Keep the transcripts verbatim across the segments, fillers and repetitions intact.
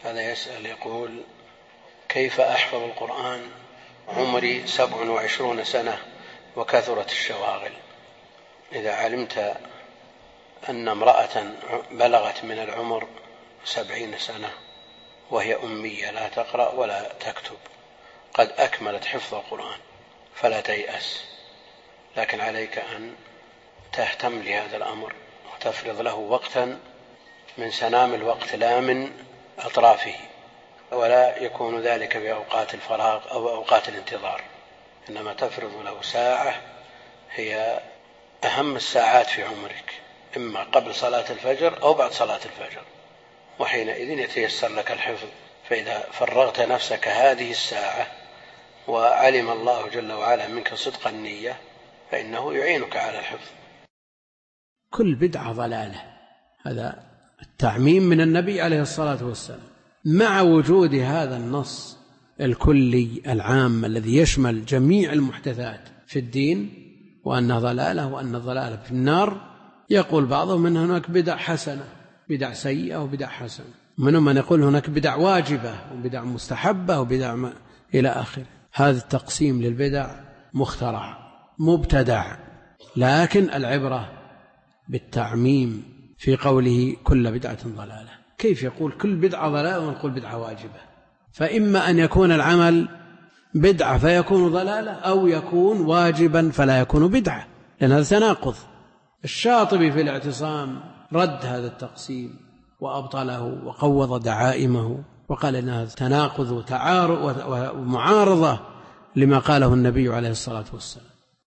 هذا يسأل يقول: كيف أحفظ القرآن عمري سبع وعشرون سنة وكثرت الشواغل؟ إذا علمت أن امرأة بلغت من العمر سبعين سنة وهي أمية لا تقرأ ولا تكتب قد أكملت حفظ القرآن فلا تيأس، لكن عليك أن تهتم لهذا الأمر وتفرض له وقتا من سنام الوقت لا من أطرافه، ولا يكون ذلك بأوقات الفراغ أو أوقات الانتظار، إنما تفرض له ساعة هي أهم الساعات في عمرك، إما قبل صلاة الفجر أو بعد صلاة الفجر، وحينئذ يتيسر لك الحفظ. فإذا فرغت نفسك هذه الساعة وعلم الله جل وعلا منك صدق النية فإنه يعينك على الحفظ. كل بدعة ضلالة، هذا التعميم من النبي عليه الصلاة والسلام، مع وجود هذا النص الكلي العام الذي يشمل جميع المحدثات في الدين وأنها ضلالة وأن الضلالة في النار. يقول بعضهم أن هناك بدع حسنة، بدع سيئة وبدع حسنة، منهم من يقول هناك بدع واجبة وبدع مستحبة وبدع ما إلى آخره. هذا التقسيم للبدع مخترع مبتدع، لكن العبرة بالتعميم في قوله كل بدعة ضلالة. كيف يقول كل بدعة ضلالة ونقول بدعة واجبة؟ فإما أن يكون العمل بدعة فيكون ضلالة، أو يكون واجبا فلا يكون بدعة، لأن هذا تناقض. الشاطبي في الاعتصام رد هذا التقسيم وأبطله وقوض دعائمه وقال إن هذا تناقض وتعارض ومعارضة لما قاله النبي عليه الصلاة والسلام.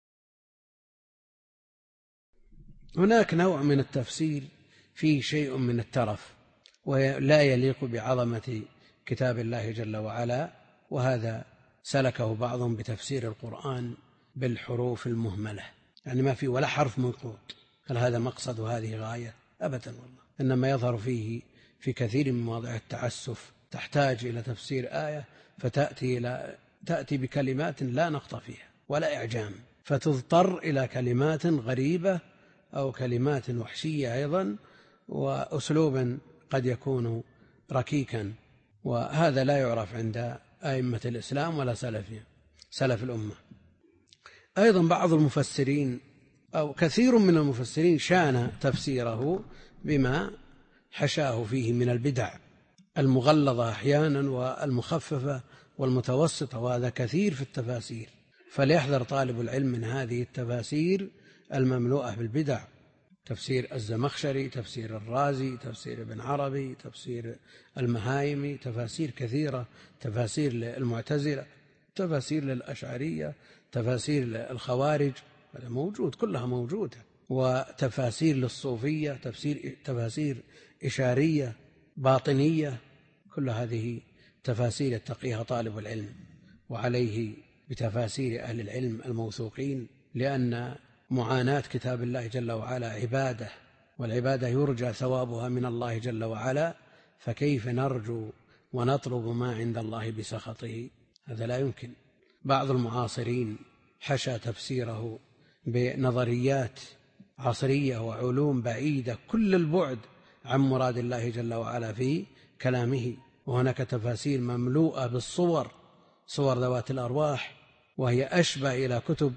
هناك نوع من التفسير فيه شيء من الترف ولا يليق بعظمة كتاب الله جل وعلا، وهذا سلكه بعضهم بتفسير القرآن بالحروف المهملة، يعني ما في ولا حرف منقوط. هل هذا مقصد وهذه غاية؟ أبدا والله، إنما يظهر فيه في كثير من مواضع التعسف، تحتاج إلى تفسير آية فتأتي إلى تأتي بكلمات لا نقط فيها ولا إعجام، فتضطر إلى كلمات غريبة أو كلمات وحشية أيضا، وأسلوبا قد يكون ركيكا، وهذا لا يعرف عند أئمة الإسلام ولا سلفهم سلف الأمة. أيضا بعض المفسرين أو كثير من المفسرين شان تفسيره بما حشاه فيه من البدع المغلظة أحيانا والمخففة والمتوسطة، وهذا كثير في التفاسير، فليحذر طالب العلم من هذه التفاسير المملوءة بالبدع. تفسير الزمخشري، تفسير الرازي، تفسير ابن عربي، تفسير المهايمي، تفاسير كثيرة، تفاسير للمعتزلة، تفاسير للأشعرية، تفاسير الخوارج، هذا موجود، كلها موجودة، وتفاسير للصوفية، تفسير تفاسير إشارية باطنية، كل هذه تفاسير يتقيها طالب العلم، وعليه بتفاسير أهل العلم الموثوقين، لأن معاناة كتاب الله جل وعلا عبادة، والعبادة يرجى ثوابها من الله جل وعلا، فكيف نرجو ونطلب ما عند الله بسخطه؟ هذا لا يمكن. بعض المعاصرين حشى تفسيره بنظريات عصرية وعلوم بعيدة كل البعد عن مراد الله جل وعلا في كلامه، وهناك تفاسير مملوءة بالصور، صور ذوات الأرواح، وهي أشبه إلى كتب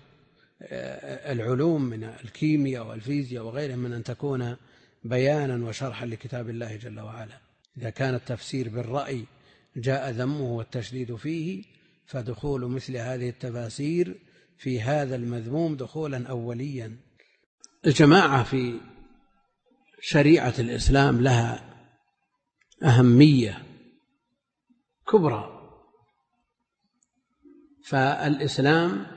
العلوم من الكيمياء والفيزياء وغيرها من أن تكون بيانا وشرحا لكتاب الله جل وعلا. إذا كان التفسير بالرأي جاء ذمه والتشديد فيه، فدخول مثل هذه التفاسير في هذا المذموم دخولا أوليا. الجماعة في شريعة الإسلام لها أهمية كبرى، فالإسلام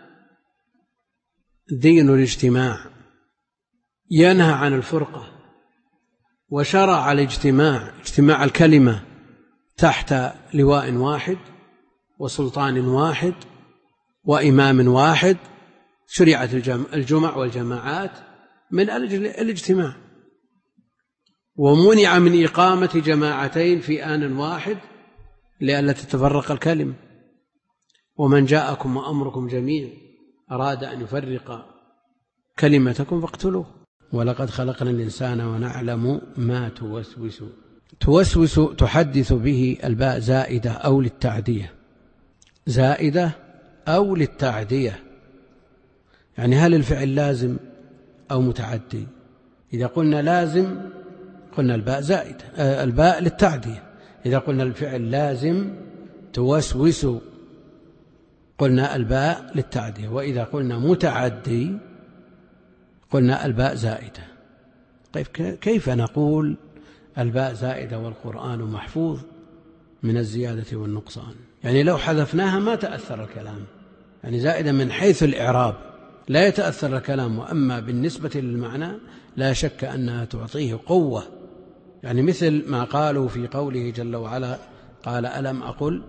دين الاجتماع، ينهى عن الفرقة، وشرع الاجتماع، اجتماع الكلمة تحت لواء واحد وسلطان واحد وإمام واحد. شريعة الجمع والجماعات من أجل الاجتماع، ومنع من إقامة جماعتين في آن واحد لئلا تتفرق الكلمة. ومن جاءكم وأمركم جميع أراد أن يفرق كلمتكم فاقتلوه، ولقد خلقنا الإنسان ونعلم ما توسوس توسوس تحدث به الباء زائدة أو للتعدية، زائدة أو للتعدية، يعني هل الفعل لازم أو متعدي؟ إذا قلنا لازم قلنا الباء زائدة، آه الباء للتعدية. إذا قلنا الفعل لازم توسوس قلنا الباء للتعدية. وإذا قلنا متعدي قلنا الباء زائدة. طيب كيف نقول الباء زائدة والقرآن محفوظ من الزيادة والنقصان؟ يعني لو حذفناها ما تأثر الكلام، يعني زائدة من حيث الإعراب لا يتأثر الكلام، وأما بالنسبة للمعنى لا شك أنها تعطيه قوة. يعني مثل ما قالوا في قوله جل وعلا قال ألم أقل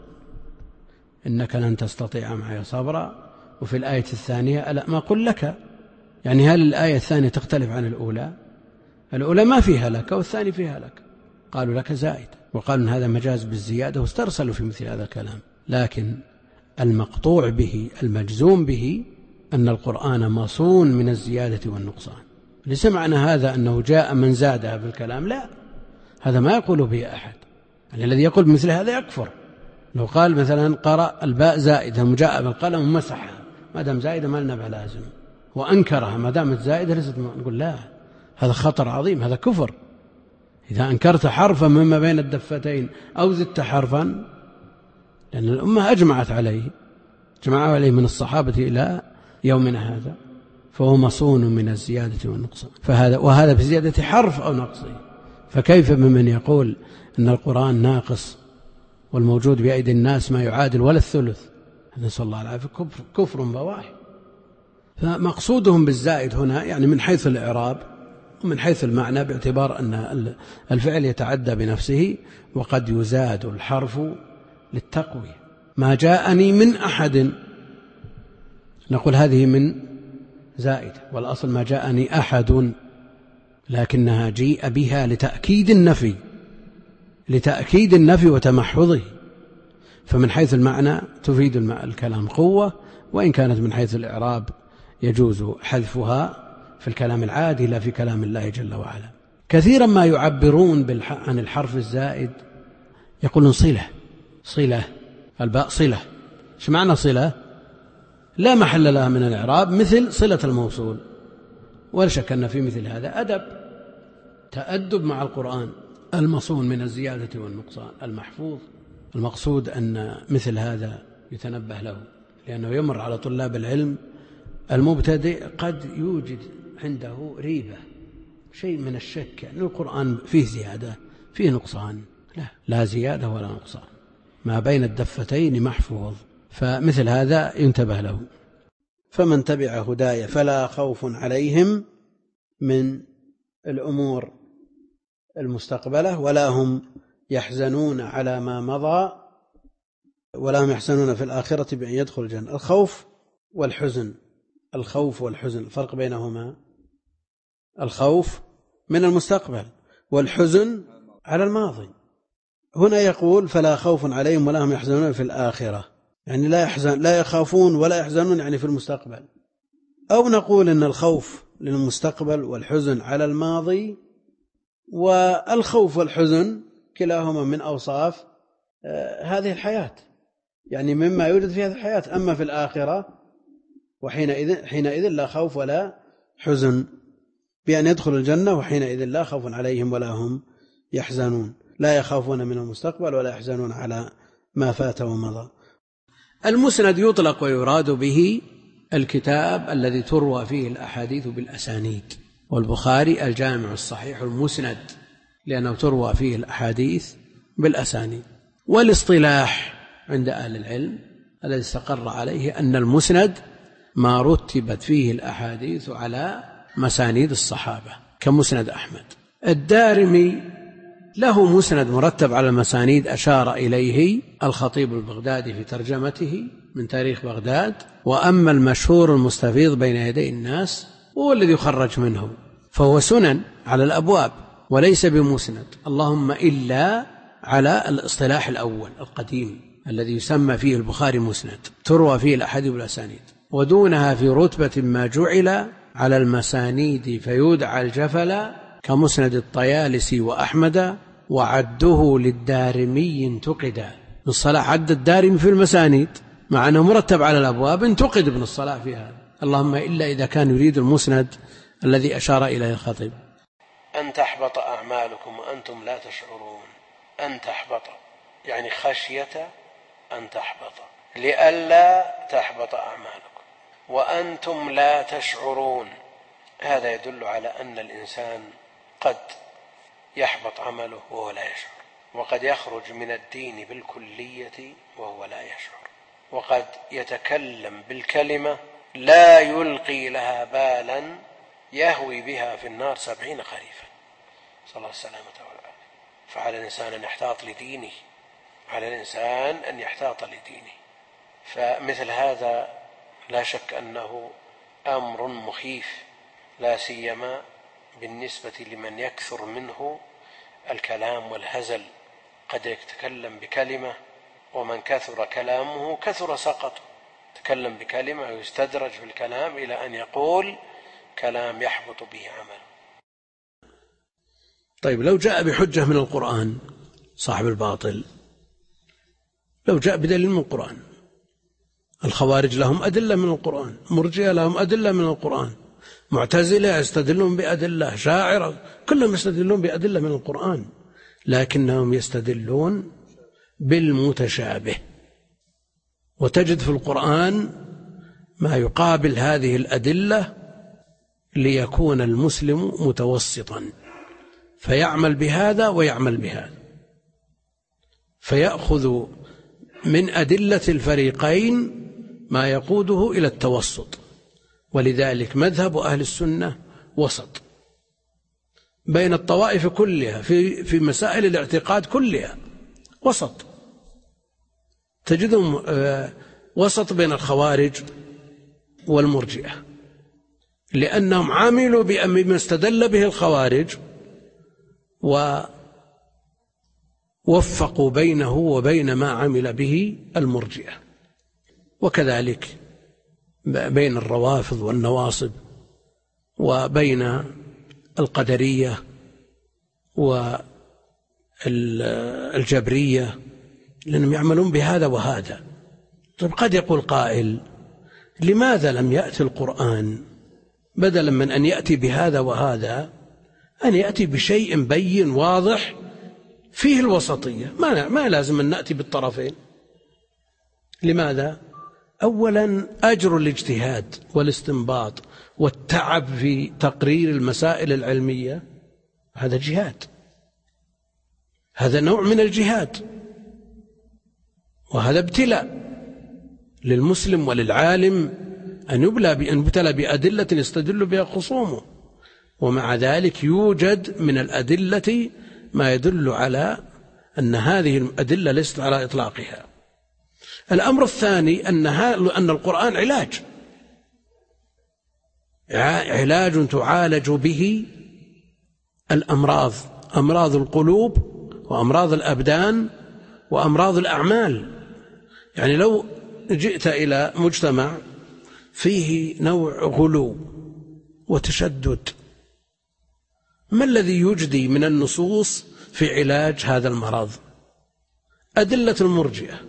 إنك لن تستطيع معي صبرا، وفي الآية الثانية ألم أقل لك. يعني هل الآية الثانية تختلف عن الأولى؟ الأولى ما فيها لك والثاني فيها لك، قالوا لك زائد، وقالوا إن هذا مجاز بالزيادة واسترسلوا في مثل هذا الكلام. لكن المقطوع به المجزوم به أن القرآن مصون من الزيادة والنقصان. ليس معنى هذا أنه جاء من زادها بالكلام، لا، هذا ما يقول به أحد. يعني الذي يقول مثل هذا يكفر. لو قال مثلا قرأ الباء زائدة مجاء بالقلم ومسحها، ما دام زائدة ما لنا لازم، وأنكرها ما دامت زائدة ليست، نقول لا، هذا خطر عظيم، هذا كفر. إذا أنكرت حرفا مما بين الدفتين أو زدت حرفا، لأن الأمة أجمعت عليه، جمعوا عليه من الصحابة إلى يومنا هذا، فهو مصون من الزيادة والنقصان. فهذا وهذا بزيادة حرف أو نقصه، فكيف بمن يقول أن القرآن ناقص والموجود بأيدي الناس ما يعادل ولا الثلث؟ نسأل الله العافية، كفر, كفر بواح. فمقصودهم بالزائد هنا يعني من حيث الإعراب ومن حيث المعنى، باعتبار أن الفعل يتعدى بنفسه وقد يزاد الحرف للتقوية. ما جاءني من أحد نقول هذه من زائد، والأصل ما جاءني أحد، لكنها جيء بها لتأكيد النفي، لتأكيد النفي وتمحضه. فمن حيث المعنى تفيد الكلام قوة، وإن كانت من حيث الإعراب يجوز حذفها في الكلام العادي لا في كلام الله جل وعلا. كثيرا ما يعبرون عن الحرف الزائد يقولون صلة، صلة، الباء صلة. ايش معنى صلة؟ لا محل لها من الإعراب، مثل صلة الموصول. ولا شك أن في مثل هذا أدب، تأدب مع القرآن المصون من الزيادة والنقصان المحفوظ. المقصود أن مثل هذا يتنبه له، لأنه يمر على طلاب العلم المبتدئ قد يوجد عنده ريبة، شيء من الشك، أن القرآن فيه زيادة فيه نقصان. لا، لا زيادة ولا نقصان، ما بين الدفتين محفوظ. فمثل هذا ينتبه له. فمن تبع هدايا فلا خوف عليهم من الأمور المستقبلة ولا هم يحزنون على ما مضى ولا هم يحزنون في الآخرة بأن يدخل الجنة. الخوف والحزن، الخوف والحزن الفرق بينهما، الخوف من المستقبل والحزن على الماضي. هنا يقول فلا خوف عليهم ولا هم يحزنون في الآخرة، يعني لا يحزن لا يخافون ولا يحزنون يعني في المستقبل. أو نقول إن الخوف للمستقبل والحزن على الماضي، والخوف والحزن كلاهما من أوصاف هذه الحياة، يعني مما يوجد في هذه الحياة. أما في الآخرة وحينئذ حينئذ لا خوف ولا حزن بأن يدخل الجنة، وحينئذ لا خوف عليهم ولا هم يحزنون، لا يخافون من المستقبل ولا يحزنون على ما فات ومضى. المسند يطلق ويراد به الكتاب الذي تروى فيه الأحاديث بالأسانيد، والبخاري الجامع الصحيح المسند لأنه تروى فيه الأحاديث بالأسانيد. والاصطلاح عند أهل العلم الذي استقر عليه أن المسند ما رتبت فيه الأحاديث على مسانيد الصحابة كمسند أحمد. الدارمي له مسند مرتب على المسانيد أشار إليه الخطيب البغدادي في ترجمته من تاريخ بغداد. وأما المشهور المستفيض بين يدي الناس هو الذي يخرج منه، فهو سنن على الأبواب وليس بمسند، اللهم إلا على الاصطلاح الأول القديم الذي يسمى فيه البخاري مسند، تروى فيه الأحاديث والأسانيد. ودونها في رتبة ما جعل على المسانيد فيودع الجفل كمسند الطيالسي وأحمد وعده للدارمي انتقد. ابن الصلاح عد الدارمي في المسانيد مع أنه مرتب على الأبواب، انتقد ابن الصلاح في هذا، اللهم إلا إذا كان يريد المسند الذي أشار إليه الخطيب. أن تحبط أعمالكم وأنتم لا تشعرون. أن تحبط يعني خشية أن تحبط، لئلا تحبط أعمالكم وأنتم لا تشعرون. هذا يدل على أن الإنسان قد يحبط عمله وهو لا يشعر، وقد يخرج من الدين بالكلية وهو لا يشعر، وقد يتكلم بالكلمة لا يلقي لها بالا يهوي بها في النار سبعين خريفا، صلى الله السلامة والعافية. فعلى الإنسان أن يحتاط لدينه، على الإنسان أن يحتاط لدينه. فمثل هذا لا شك أنه أمر مخيف، لا سيما بالنسبة لمن يكثر منه الكلام والهزل. قد يتكلم بكلمة ومن كثر كلامه كثر سقطه، يتكلم بكلمة ويستدرج في الكلام إلى أن يقول كلام يحبط به عمله. طيب لو جاء بحجة من القرآن صاحب الباطل، لو جاء بدليل من القرآن، الخوارج لهم أدلة من القرآن، مرجئة لهم أدلة من القرآن، معتزلة يستدلون بأدلة، شاعرة كلهم يستدلون بأدلة من القرآن، لكنهم يستدلون بالمتشابه. وتجد في القرآن ما يقابل هذه الأدلة ليكون المسلم متوسطا، فيعمل بهذا ويعمل بهذا، فيأخذ من أدلة الفريقين ما يقوده إلى التوسط. ولذلك مذهب أهل السنة وسط بين الطوائف كلها في في مسائل الاعتقاد كلها، وسط. تجدهم وسط بين الخوارج والمرجئة، لأنهم عملوا بما استدل به الخوارج ووفقوا بينه وبين ما عمل به المرجئة، وكذلك بين الروافض والنواصب وبين القدرية والجبرية، لأنهم يعملون بهذا وهذا. طيب قد يقول قائل لماذا لم يأتي القرآن بدلا من أن يأتي بهذا وهذا أن يأتي بشيء بين واضح فيه الوسطية؟ ما, ما لازم أن نأتي بالطرفين. لماذا؟ أولا أجر الاجتهاد والاستنباط والتعب في تقرير المسائل العلمية هذا جهاد، هذا نوع من الجهاد، وهذا ابتلاء للمسلم وللعالم أن يبلى بأن يبتلى بأدلة يستدل بها خصومه، ومع ذلك يوجد من الأدلة ما يدل على أن هذه الأدلة ليست على إطلاقها. الأمر الثاني أنها أن القرآن علاج، علاج تعالج به الأمراض، أمراض القلوب وأمراض الأبدان وأمراض الأعمال. يعني لو جئت إلى مجتمع فيه نوع غلو وتشدد، ما الذي يجدي من النصوص في علاج هذا المرض؟ أدلة المرجئة،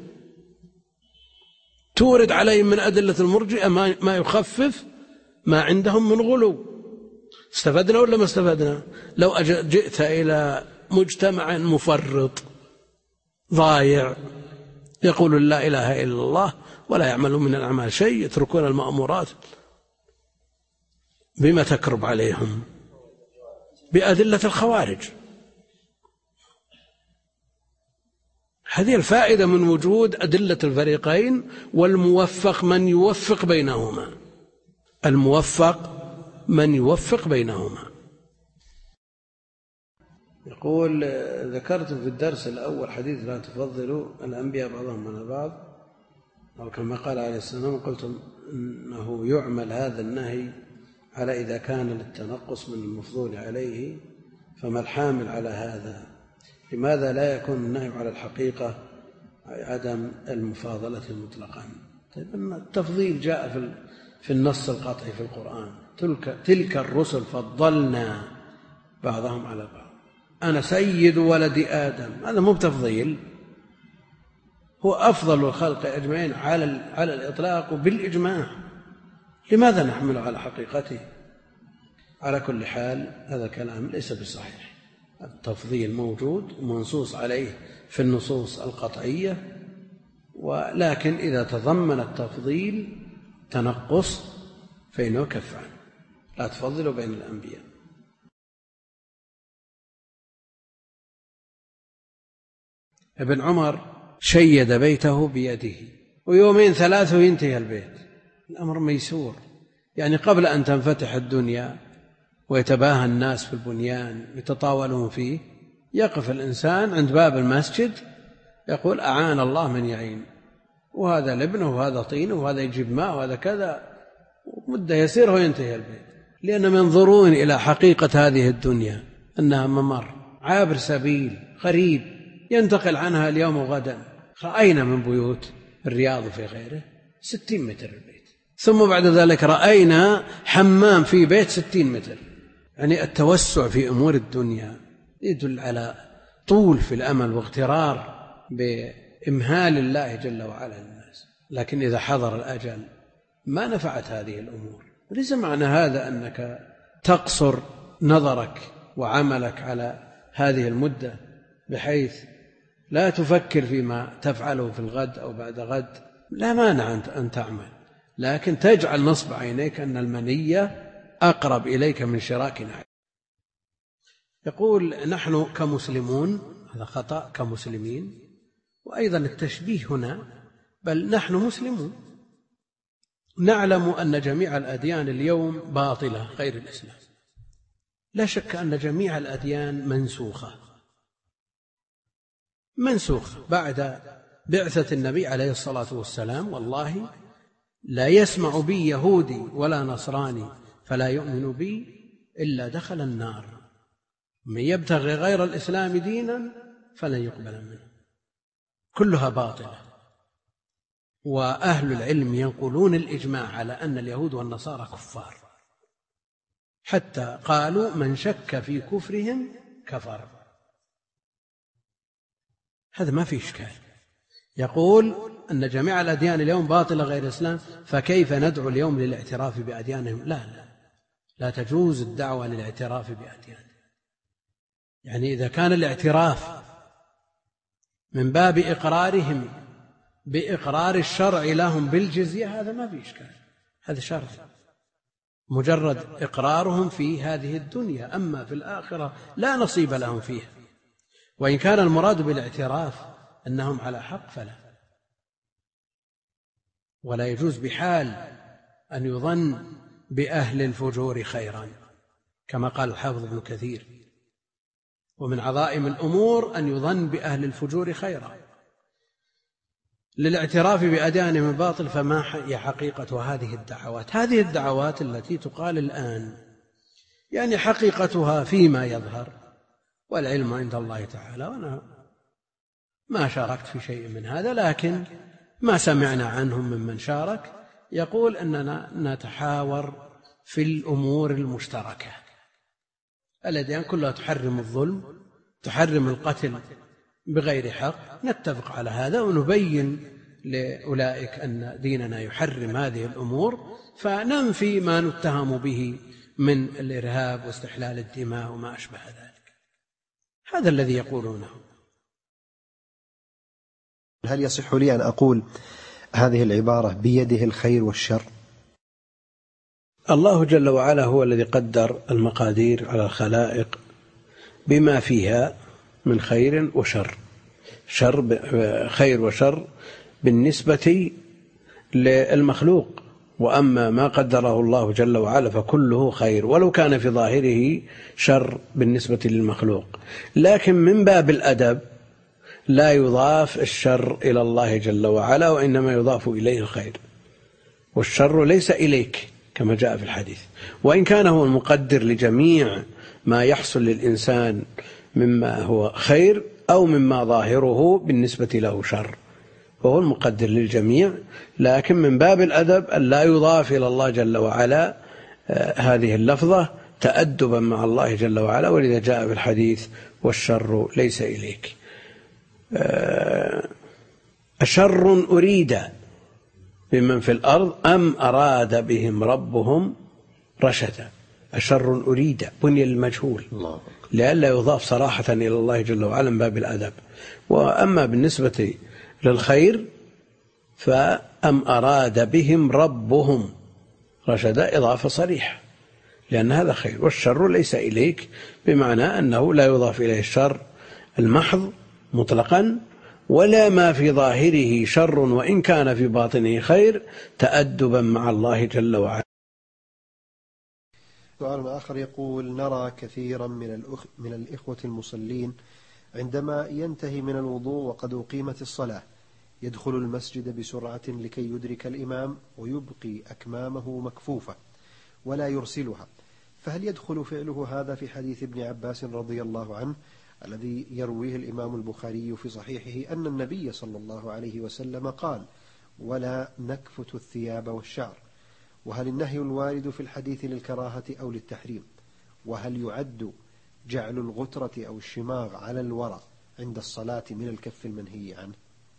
تورد عليهم من أدلة المرجئة ما يخفف ما عندهم من غلو. استفدنا ولا ما استفدنا؟ لو جئت إلى مجتمع مفرط ضايع يقول لا إله إلا الله ولا يعملون من الأعمال شيء، يتركون المأمورات، بما تكرب عليهم؟ بأدلة الخوارج. هذه الفائدة من وجود أدلة الفريقين، والموفق من يوفق بينهما، الموفق من يوفق بينهما. يقول ذكرت في الدرس الأول حديث لا تفضلوا الأنبياء بعضهم على بعض، أو كما قال عليه السلام، قلت أنه يعمل هذا النهي على إذا كان للتنقص من المفضول عليه، فما الحامل على هذا؟ لماذا لا يكون النهي على الحقيقة عدم المفاضلة مطلقا؟ طيب التفضيل جاء في النص القطعي في القرآن، تلك, تلك الرسل فضلنا بعضهم على بعض، أنا سيد ولد آدم، هذا مو بتفضيل، هو أفضل الخلق أجمعين على على الإطلاق وبالإجماع. لماذا نحمله على حقيقته؟ على كل حال هذا الكلام ليس بصحيح. التفضيل موجود ومنصوص عليه في النصوص القطعية، ولكن إذا تضمن التفضيل تنقص فإنه كف عنه. لا تفضلوا بين الأنبياء. ابن عمر شيد بيته بيده، ويومين ثلاثة ينتهي البيت. الأمر ميسور، يعني قبل أن تنفتح الدنيا ويتباهى الناس في البنيان يتطاولون فيه، يقف الإنسان عند باب المسجد يقول أعان الله من يعين، وهذا لبنه وهذا طينه وهذا يجيب ماء وهذا كذا، مدة يسير وينتهي البيت. لأنهم ينظرون إلى حقيقة هذه الدنيا أنها ممر، عابر سبيل، غريب، ينتقل عنها اليوم وغدا. رأينا من بيوت الرياض وفي غيره ستين متر البيت، ثم بعد ذلك رأينا حمام في بيت ستين متر. يعني التوسع في أمور الدنيا يدل على طول في الأمل واغترار بإمهال الله جل وعلا للناس. لكن إذا حضر الأجل ما نفعت هذه الأمور. ليس معنى هذا أنك تقصر نظرك وعملك على هذه المدة بحيث لا تفكر فيما تفعله في الغد أو بعد غد، لا مانع أن تعمل، لكن تجعل نصب عينيك أن المنية أقرب إليك من شراك نعل. يقول نحن كمسلمون، هذا خطأ، كمسلمين، وأيضا التشبيه هنا، بل نحن مسلمون نعلم أن جميع الأديان اليوم باطلة غير الإسلام. لا شك أن جميع الأديان منسوخة منسوخة بعد بعثة النبي عليه الصلاة والسلام. والله لا يسمع بي يهودي ولا نصراني فلا يؤمن بي إلا دخل النار، من يبتغي غير الإسلام دينا فلن يقبل منه. كلها باطلة. وأهل العلم ينقلون الإجماع على أن اليهود والنصارى كفار، حتى قالوا من شك في كفرهم كفر. هذا ما في إشكال. يقول أن جميع الأديان اليوم باطلة غير الإسلام، فكيف ندعو اليوم للاعتراف بأديانهم؟ لا لا لا تجوز الدعوة للاعتراف بأديانهم. يعني إذا كان الاعتراف من باب إقرارهم بإقرار الشرع لهم بالجزية هذا ما في إشكال، هذا شرع، مجرد إقرارهم في هذه الدنيا، أما في الآخرة لا نصيب لهم فيها. وإن كان المراد بالاعتراف أنهم على حق فلا، ولا يجوز بحال أن يظن بأهل الفجور خيرا كما قال الحافظ ابن كثير. ومن عظائم الأمور أن يظن بأهل الفجور خيرا. للاعتراف بأديانهم الباطل فما هي حقيقة هذه الدعوات؟ هذه الدعوات التي تقال الآن يعني حقيقتها فيما يظهر، والعلم عند الله تعالى، وأنا ما شاركت في شيء من هذا، لكن ما سمعنا عنهم ممن شارك يقول أننا نتحاور في الأمور المشتركة. الأديان كلها تحرم الظلم، تحرم القتل بغير حق، نتفق على هذا ونبين لأولئك أن ديننا يحرم هذه الأمور، فننفي ما نتهم به من الإرهاب واستحلال الدماء وما أشبه ذلك. هذا الذي يقولونه. هل يصح لي أن أقول هذه العبارة بيده الخير والشر؟ الله جل وعلا هو الذي قدر المقادير على الخلائق بما فيها من خير وشر، شر خير وشر بالنسبة للمخلوق، وأما ما قدره الله جل وعلا فكله خير ولو كان في ظاهره شر بالنسبة للمخلوق. لكن من باب الأدب لا يضاف الشر إلى الله جل وعلا، وإنما يضاف إليه الخير، والشر ليس إليك كما جاء في الحديث. وإن كان هو المقدر لجميع ما يحصل للإنسان مما هو خير أو مما ظاهره بالنسبة له شر، وهو المقدر للجميع، لكن من باب الأدب أن لا يضاف إلى الله جل وعلا هذه اللفظة تأدبا مع الله جل وعلا، ولذا جاء في الحديث والشر ليس إليك. أشر أريد بمن في الأرض أم أراد بهم ربهم رشدا. أشر أريد بني المجهول لئلا يضاف صراحة إلى الله جل وعلا من باب الأدب. وأما بالنسبة للخير فأم أراد بهم ربهم رشدا إضافة صريحة، لأن هذا خير. والشر ليس إليك بمعنى أنه لا يضاف إليه الشر المحض مطلقا، ولا ما في ظاهره شر وإن كان في باطنه خير، تأدبا مع الله جل وعلا. سؤال آخر يقول: نرى كثيرا من, الأخ من الإخوة المصلين عندما ينتهي من الوضوء وقد أقيمت الصلاة يدخل المسجد بسرعة لكي يدرك الإمام ويبقي أكمامه مكفوفة ولا يرسلها، فهل يدخل فعله هذا في حديث ابن عباس رضي الله عنه الذي يرويه الإمام البخاري في صحيحه أن النبي صلى الله عليه وسلم قال: ولا نكفت الثياب والشعر؟ وهل النهي الوارد في الحديث للكراهة أو للتحريم؟ وهل يعد جعل الغترة أو الشماغ على الورع عند الصلاة من الكف المنهي عنه؟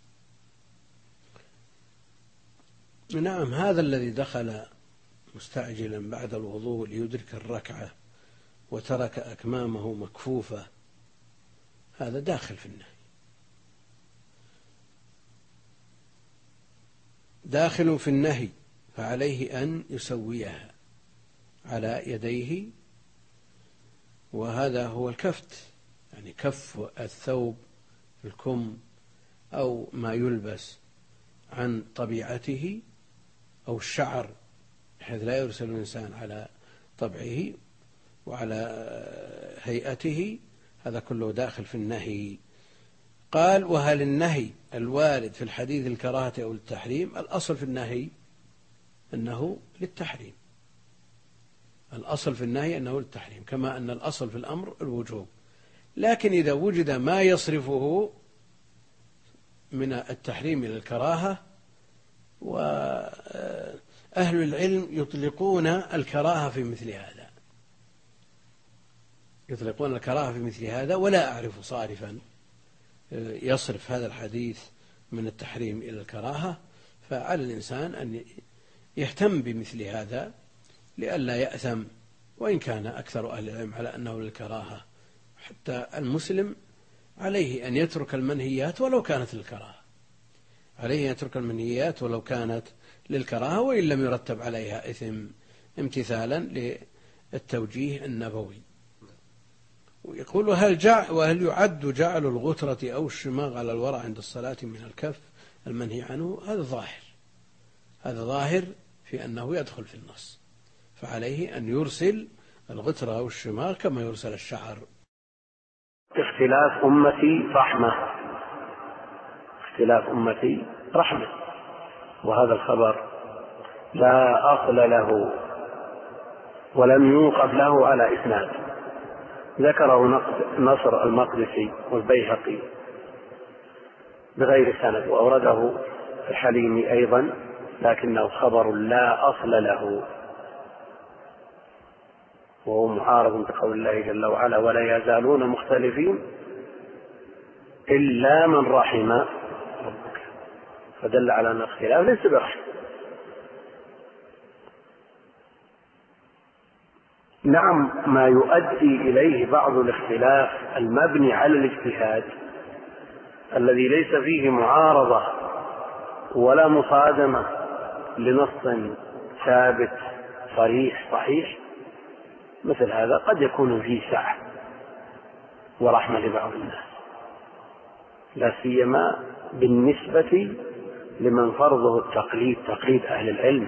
نعم، هذا الذي دخل مستعجلا بعد الوضوء ليدرك الركعة وترك أكمامه مكفوفة هذا داخل في النهي، داخل في النهي، فعليه أن يسويها على يديه، وهذا هو الكفت، يعني كف الثوب الكم أو ما يلبس عن طبيعته أو الشعر بحيث لا يرسل الإنسان على طبعه وعلى هيئته، هذا كله داخل في النهي. قال: وهل النهي الوارد في الحديث الكراهة أو التحريم؟ الأصل في النهي أنه للتحريم، الأصل في النهي أنه للتحريم، كما أن الأصل في الأمر الوجوب، لكن إذا وجد ما يصرفه من التحريم إلى الكراهة، وأهل العلم يطلقون الكراهة في مثل هذا، يطلقون الكراهة في مثل هذا، ولا أعرف صارفا يصرف هذا الحديث من التحريم إلى الكراهة، فعلى الإنسان أن يهتم بمثل هذا لئلا يأثم، وإن كان أكثر أهل العلم على أنه للكراهة. حتى المسلم عليه أن يترك المنهيات ولو كانت للكراهة، عليه أن يترك المنهيات ولو كانت للكراهة وإن لم يرتب عليها إثم، امتثالا للتوجيه النبوي. ويقول: هل جع وهل يعد جعل الغترة أو الشماغ على الورع عند الصلاة من الكف المنهي عنه؟ هذا ظاهر، هذا ظاهر في أنه يدخل في النص، فعليه أن يرسل الغترة أو الشماغ كما يرسل الشعر. اختلاف أمتي رحمة، اختلاف أمتي رحمة، وهذا الخبر لا أصل له ولم يوقف له على إسناد، ذكره نصر المقدسي والبيهقي بغير سند، وأورده الحليمي أيضا، لكنه خبر لا أصل له، وهو معارض بقول الله جل وعلا: ولا يزالون مختلفين إلا من رحم ربك، فدل على أن الاختلاف ليس برحمة. نعم، ما يؤدي إليه بعض الاختلاف المبني على الاجتهاد الذي ليس فيه معارضة ولا مصادمة لنص ثابت صريح صحيح، مثل هذا قد يكون فيه سعة ورحمة لبعض الناس، لا سيما بالنسبة لمن فرضه التقليد، تقليد أهل العلم.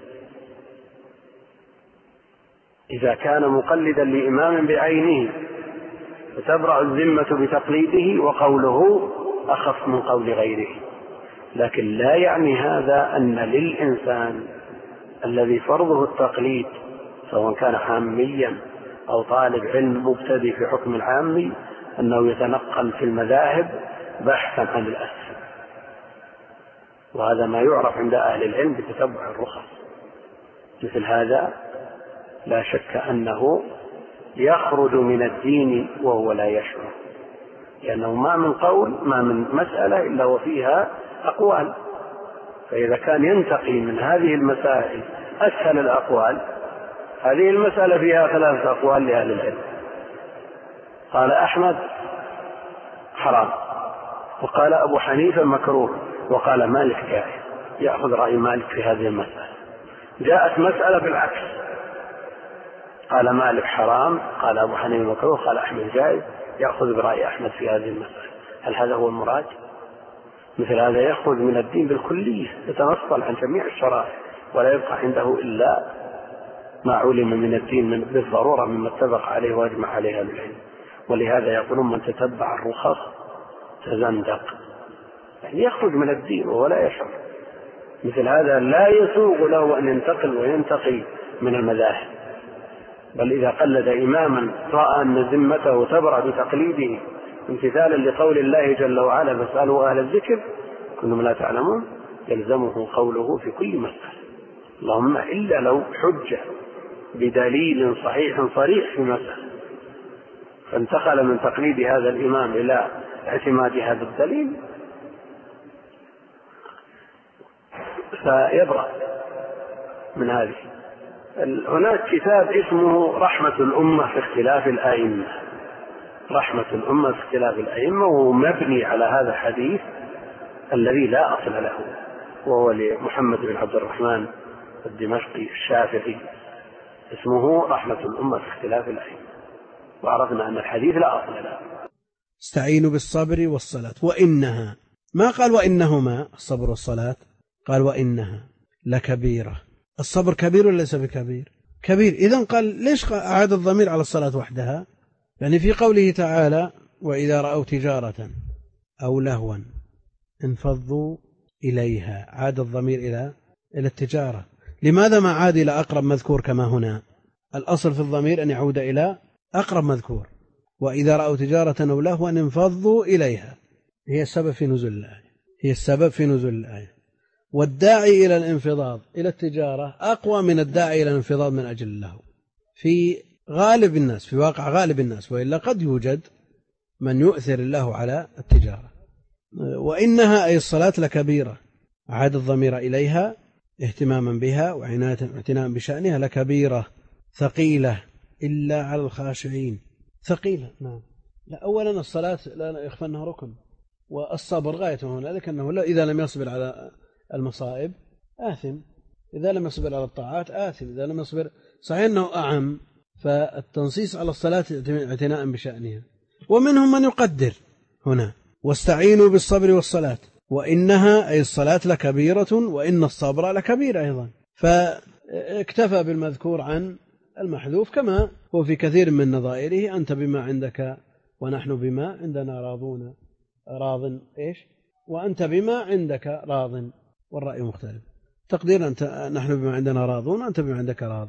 إذا كان مقلدا لإمام بعينه فتبرأ الذمة بتقليده وقوله أخف من قول غيره، لكن لا يعني هذا أن للإنسان الذي فرضه التقليد سواء كان عاميا أو طالب علم مبتدئ في حكم العامي أنه يتنقل في المذاهب بحثا عن الأسهل، وهذا ما يعرف عند أهل العلم بتتبع الرخص. مثل هذا لا شك أنه يخرج من الدين وهو لا يشعر، لأنه ما من قول ما من مسألة إلا وفيها أقوال، فإذا كان ينتقي من هذه المسائل أسهل الأقوال، هذه المسألة فيها ثلاثة أقوال لأهل العلم، قال أحمد حرام، وقال أبو حنيفة مكروه، وقال مالك جائز، يأخذ رأي مالك في هذه المسألة. جاءت مسألة بالعكس، قال مالك حرام، قال أبو حنيفة مكروه، قال أحمد جائز، يأخذ برأي أحمد في هذه المسألة. هل هذا هو المراد؟ مثل هذا يخرج من الدين بالكلية، يتنصل عن جميع الشرائع ولا يبقى عنده إلا ما علم من الدين من بالضرورة مما اتفق عليه واجمع عليها العلم. ولهذا يقولون من تتبع الرخص تزندق، يعني يخرج من الدين وهو لا يشعر. مثل هذا لا يسوغ له أن ينتقل وينتقي من المذاهب، بل إذا قلد إماما رأى أن ذمته تبرأ بتقليده امتثالا لقول الله جل وعلا فاسألوا أهل الذكر كنتم لا تعلمون، يلزمه قوله في كل مسألة، اللهم إلا لو حجة بدليل صحيح صريح في مسألة، فانتقل من تقليد هذا الإمام إلى اعتماد هذا الدليل فيبرأ من هذه. هناك كتاب اسمه رحمة الأمة في اختلاف الأئمة، رحمة الأمة في اختلاف الأئمة، وهو مبني على هذا الحديث الذي لا أصل له، وهو لمحمد بن عبد الرحمن الدمشقي الشافعي، اسمه رحمة الأمة في اختلاف الأئمة، وعرفنا أن الحديث لا أصل له. استعينوا بالصبر والصلاة وإنها، ما قال وإنهما الصبر والصلاة، قال وإنها لكبيرة. الصبر كبير ولا ليس بكبير؟ كبير. إذن قال ليش أعاد الضمير على الصلاة وحدها؟ يعني في قوله تعالى وإذا رأوا تجارة أو لهوا انفضوا إليها، عاد الضمير إلى إلى التجارة. لماذا ما عاد إلى أقرب مذكور كما هنا؟ الأصل في الضمير أن يعود إلى أقرب مذكور. وإذا رأوا تجارة أو لهوا انفضوا إليها، هي السبب في نزول الآية، هي السبب في نزول الآية. والداعي إلى الانفضاض إلى التجارة أقوى من الداعي إلى الانفضاض من أجل اللهو في غالب الناس، في واقع غالب الناس، وإلا قد يوجد من يؤثر الله على التجارة. وإنها أي الصلاة لكبيرة، عاد الضمير إليها اهتماما بها واعتناء بشأنها، لكبيرة ثقيلة إلا على الخاشعين. ثقيلة نعم. لا أولا الصلاة لا يخفى أنها ركن، والصبر غاية هنا، لكنه إذا لم يصبر على المصائب آثم، إذا لم يصبر على الطاعات آثم، إذا لم يصبر صحيح أنه أعم، فالتنصيص على الصلاة اعتناء بشأنها. ومنهم من يقدر هنا واستعينوا بالصبر والصلاة وإنها أي الصلاة لكبيرة وإن الصبر لكبير أيضا، فاكتفى بالمذكور عن المحذوف كما هو في كثير من نظائره، أنت بما عندك ونحن بما عندنا راضون راض إيش وأنت بما عندك راض، والرأي مختلف. تقدير أنت نحن بما عندنا راضون وأنت بما عندك راض.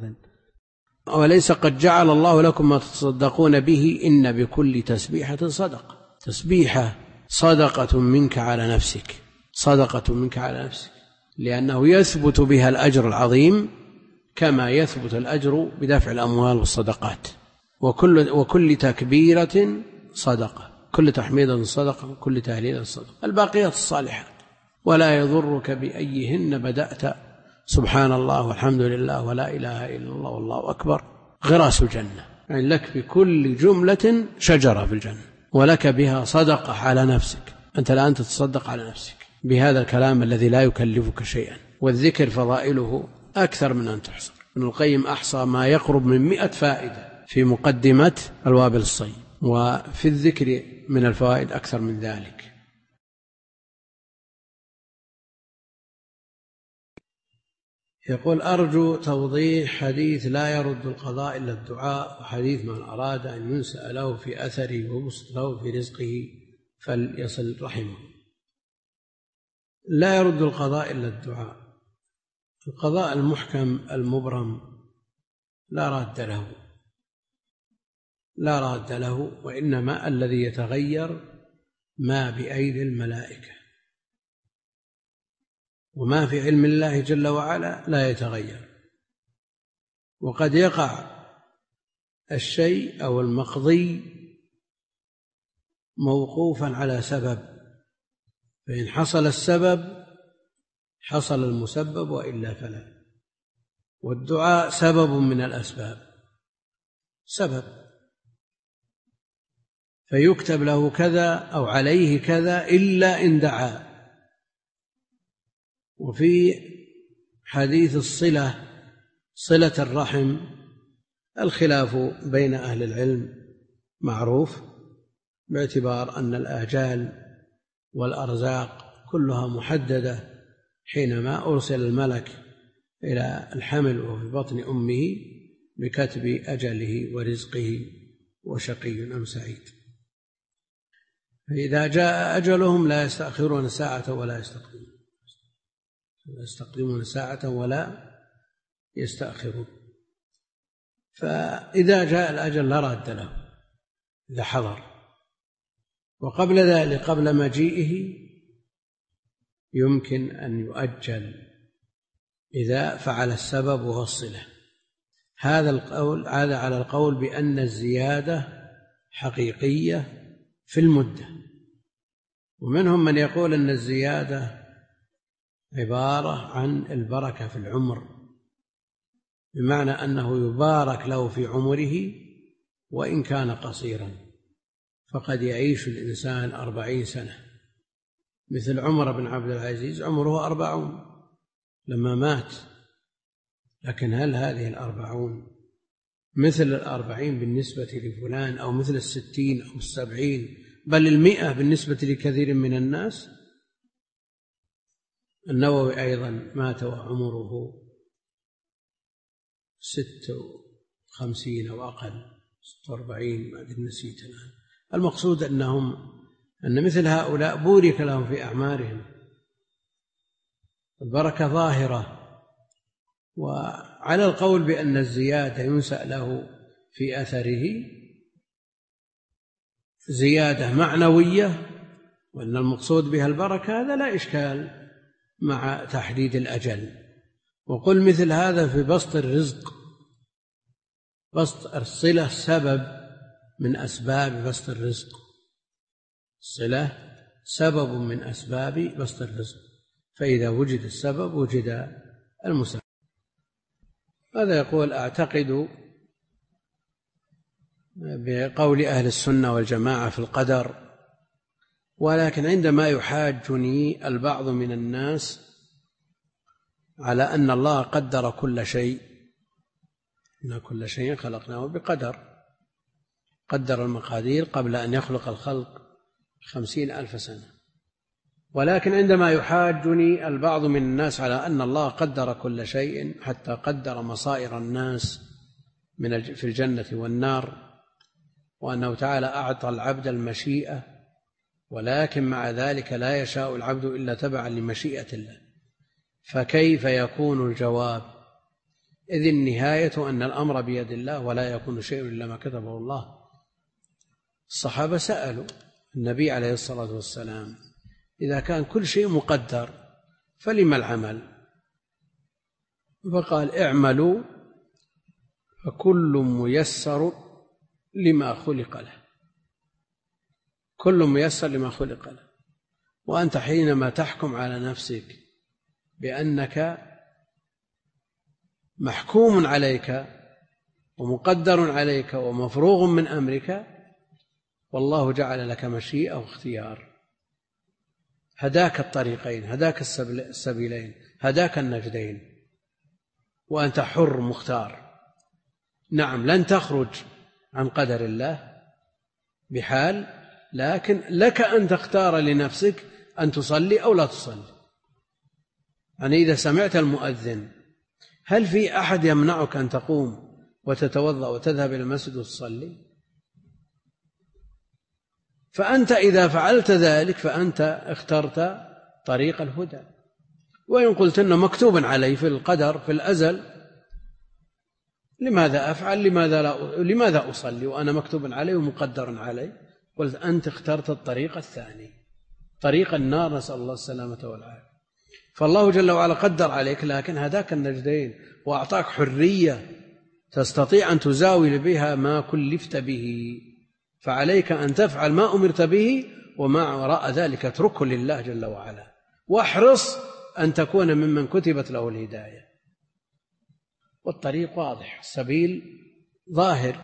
وليس قد جعل الله لكم ما تصدقون به إن بكل تسبيحة صدقة. تسبيحة صدقة منك على نفسك، صدقة منك على نفسك، لأنه يثبت بها الأجر العظيم كما يثبت الأجر بدفع الأموال والصدقات. وكل, وكل تكبيرة صدقة، كل تحميدة صدقة، وكل تهليل صدقة، الباقيات الصالحات. ولا يضرك بأيهن بدأت، سبحان الله والحمد لله ولا إله إلا الله والله أكبر، غراس الجنة، يعني لك بكل جملة شجرة في الجنة، ولك بها صدقة على نفسك، أنت الآن تتصدق على نفسك بهذا الكلام الذي لا يكلفك شيئا. والذكر فضائله أكثر من أن تحصر. ابن القيم أحصى ما يقرب من مئة فائدة في مقدمة الوابل الصيب، وفي الذكر من الفوائد أكثر من ذلك. يقول أرجو توضيح حديث لا يرد القضاء إلا الدعاء، وحديث من أراد أن ينسأ له في أثره وبسط له في رزقه فليصل رحمه. لا يرد القضاء إلا الدعاء. القضاء المحكم المبرم لا راد له، لا راد له، وإنما الذي يتغير ما بأيدي الملائكة، وما في علم الله جل وعلا لا يتغير. وقد يقع الشيء أو المقضي موقوفا على سبب، فإن حصل السبب حصل المسبب وإلا فلا. والدعاء سبب من الأسباب، سبب، فيكتب له كذا أو عليه كذا إلا إن دعا. وفي حديث الصلة، صلة الرحم، الخلاف بين أهل العلم معروف، باعتبار أن الآجال والأرزاق كلها محددة حينما أرسل الملك إلى الحمل وفي بطن أمه بكتب أجله ورزقه وشقي أم سعيد. فإذا جاء أجلهم لا يستأخرون ساعة ولا يستقدمون، لا يستقدمون ساعة ولا يستأخرون. فإذا جاء الأجل لا راد له إذا حضر، وقبل ذلك قبل مجيئه يمكن أن يؤجل إذا فعل السبب وهو الصلة. هذا القول هذا على القول بأن الزيادة حقيقية في المدة، ومنهم من يقول أن الزيادة عبارة عن البركة في العمر، بمعنى أنه يبارك له في عمره وإن كان قصيرا، فقد يعيش الإنسان أربعين سنة، مثل عمر بن عبد العزيز عمره أربعون لما مات، لكن هل هذه الأربعون مثل الأربعين بالنسبة لفلان، أو مثل الستين أو السبعين، بل المئة بالنسبة لكثير من الناس؟ النووي أيضا مات وعمره ست وخمسين أو أقل، ست وأربعين، ما أدري نسيت الآن. المقصود أنهم أن مثل هؤلاء بورك لهم في أعمارهم، البركة ظاهرة. وعلى القول بأن الزيادة ينسأ له في أثره زيادة معنوية وأن المقصود بها البركة، هذا لا إشكال مع تحديد الأجل. وقل مثل هذا في بسط الرزق، بسط الصلة سبب من أسباب بسط الرزق، الصلة سبب من أسباب بسط الرزق، فإذا وجد السبب وجد المسبب. هذا يقول: أعتقد بقول أهل السنة والجماعة في القدر، ولكن عندما يحاجني البعض من الناس على أن الله قدر كل شيء، إن كل شيء خلقناه بقدر، قدر المقادير قبل أن يخلق الخلق خمسين ألف سنة، ولكن عندما يحاجني البعض من الناس على أن الله قدر كل شيء حتى قدر مصائر الناس من في الجنة والنار، وأنه تعالى أعطى العبد المشيئة، ولكن مع ذلك لا يشاء العبد إلا تبعا لمشيئة الله، فكيف يكون الجواب؟ إذ النهاية أن الأمر بيد الله ولا يكون شيء إلا ما كتبه الله. الصحابة سألوا النبي عليه الصلاة والسلام: إذا كان كل شيء مقدر فلما العمل؟ فقال: اعملوا فكل ميسر لما خلق له، كل ميسر لما خلق له. وأنت حينما تحكم على نفسك بأنك محكوم عليك ومقدر عليك ومفروغ من أمرك، والله جعل لك مشيئة واختيار، هداك الطريقين، هداك السبيلين، هداك النجدين، وأنت حر مختار. نعم، لن تخرج عن قدر الله بحال، لكن لك أن تختار لنفسك أن تصلي أو لا تصلي. يعني إذا سمعت المؤذن، هل في أحد يمنعك أن تقوم وتتوضأ وتذهب إلى المسجد وتصلي؟ فأنت إذا فعلت ذلك فأنت اخترت طريق الهدى. وإن قلت إنه مكتوب علي في القدر في الأزل، لماذا أفعل؟ لماذا لا لماذا أصلي وأنا مكتوب علي ومقدر علي؟ قلت أنت اخترت الطريق الثاني، طريق النار، نسأل الله السلامة والعافية. فالله جل وعلا قدر عليك، لكن هداك النجدين وأعطاك حرية تستطيع أن تزاول بها ما كلفت به، فعليك أن تفعل ما أمرت به، وما وراء ذلك اتركه لله جل وعلا، واحرص أن تكون ممن كتبت له الهداية. والطريق واضح، السبيل ظاهر.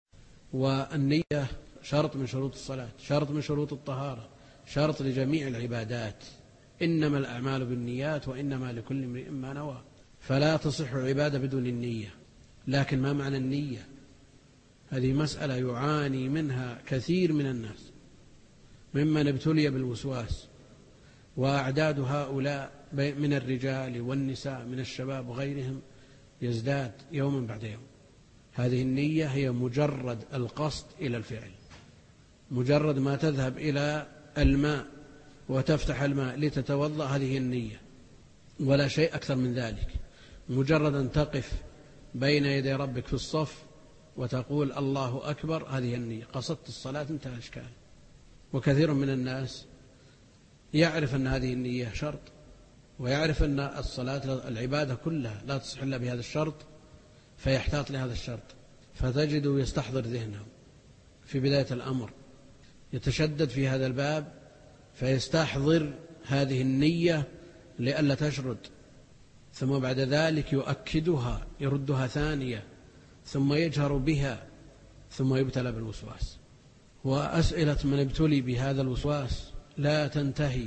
والنية شرط من شروط الصلاة، شرط من شروط الطهارة، شرط لجميع العبادات. إنما الأعمال بالنيات وإنما لكل امرئ ما نوى، فلا تصح العبادة بدون النية. لكن ما معنى النية؟ هذه مسألة يعاني منها كثير من الناس ممن ابتلي بالوسواس، وأعداد هؤلاء من الرجال والنساء من الشباب وغيرهم يزداد يوما بعد يوم. هذه النية هي مجرد القصد إلى الفعل، مجرد ما تذهب إلى الماء وتفتح الماء لتتوضأ، هذه النية، ولا شيء أكثر من ذلك. مجرد أن تقف بين يدي ربك في الصف وتقول الله أكبر، هذه النية، قصدت الصلاة، انتهى الإشكال. وكثير من الناس يعرف أن هذه النية شرط، ويعرف أن الصلاة العبادة كلها لا تصح إلا بهذا الشرط، فيحتاط لهذا الشرط، فتجده يستحضر ذهنه في بداية الأمر، يتشدد في هذا الباب فيستحضر هذه النية لئلا تشرد، ثم بعد ذلك يؤكدها، يردها ثانية، ثم يجهر بها، ثم يبتلى بالوسواس. وأسئلة من ابتلي بهذا الوسواس لا تنتهي،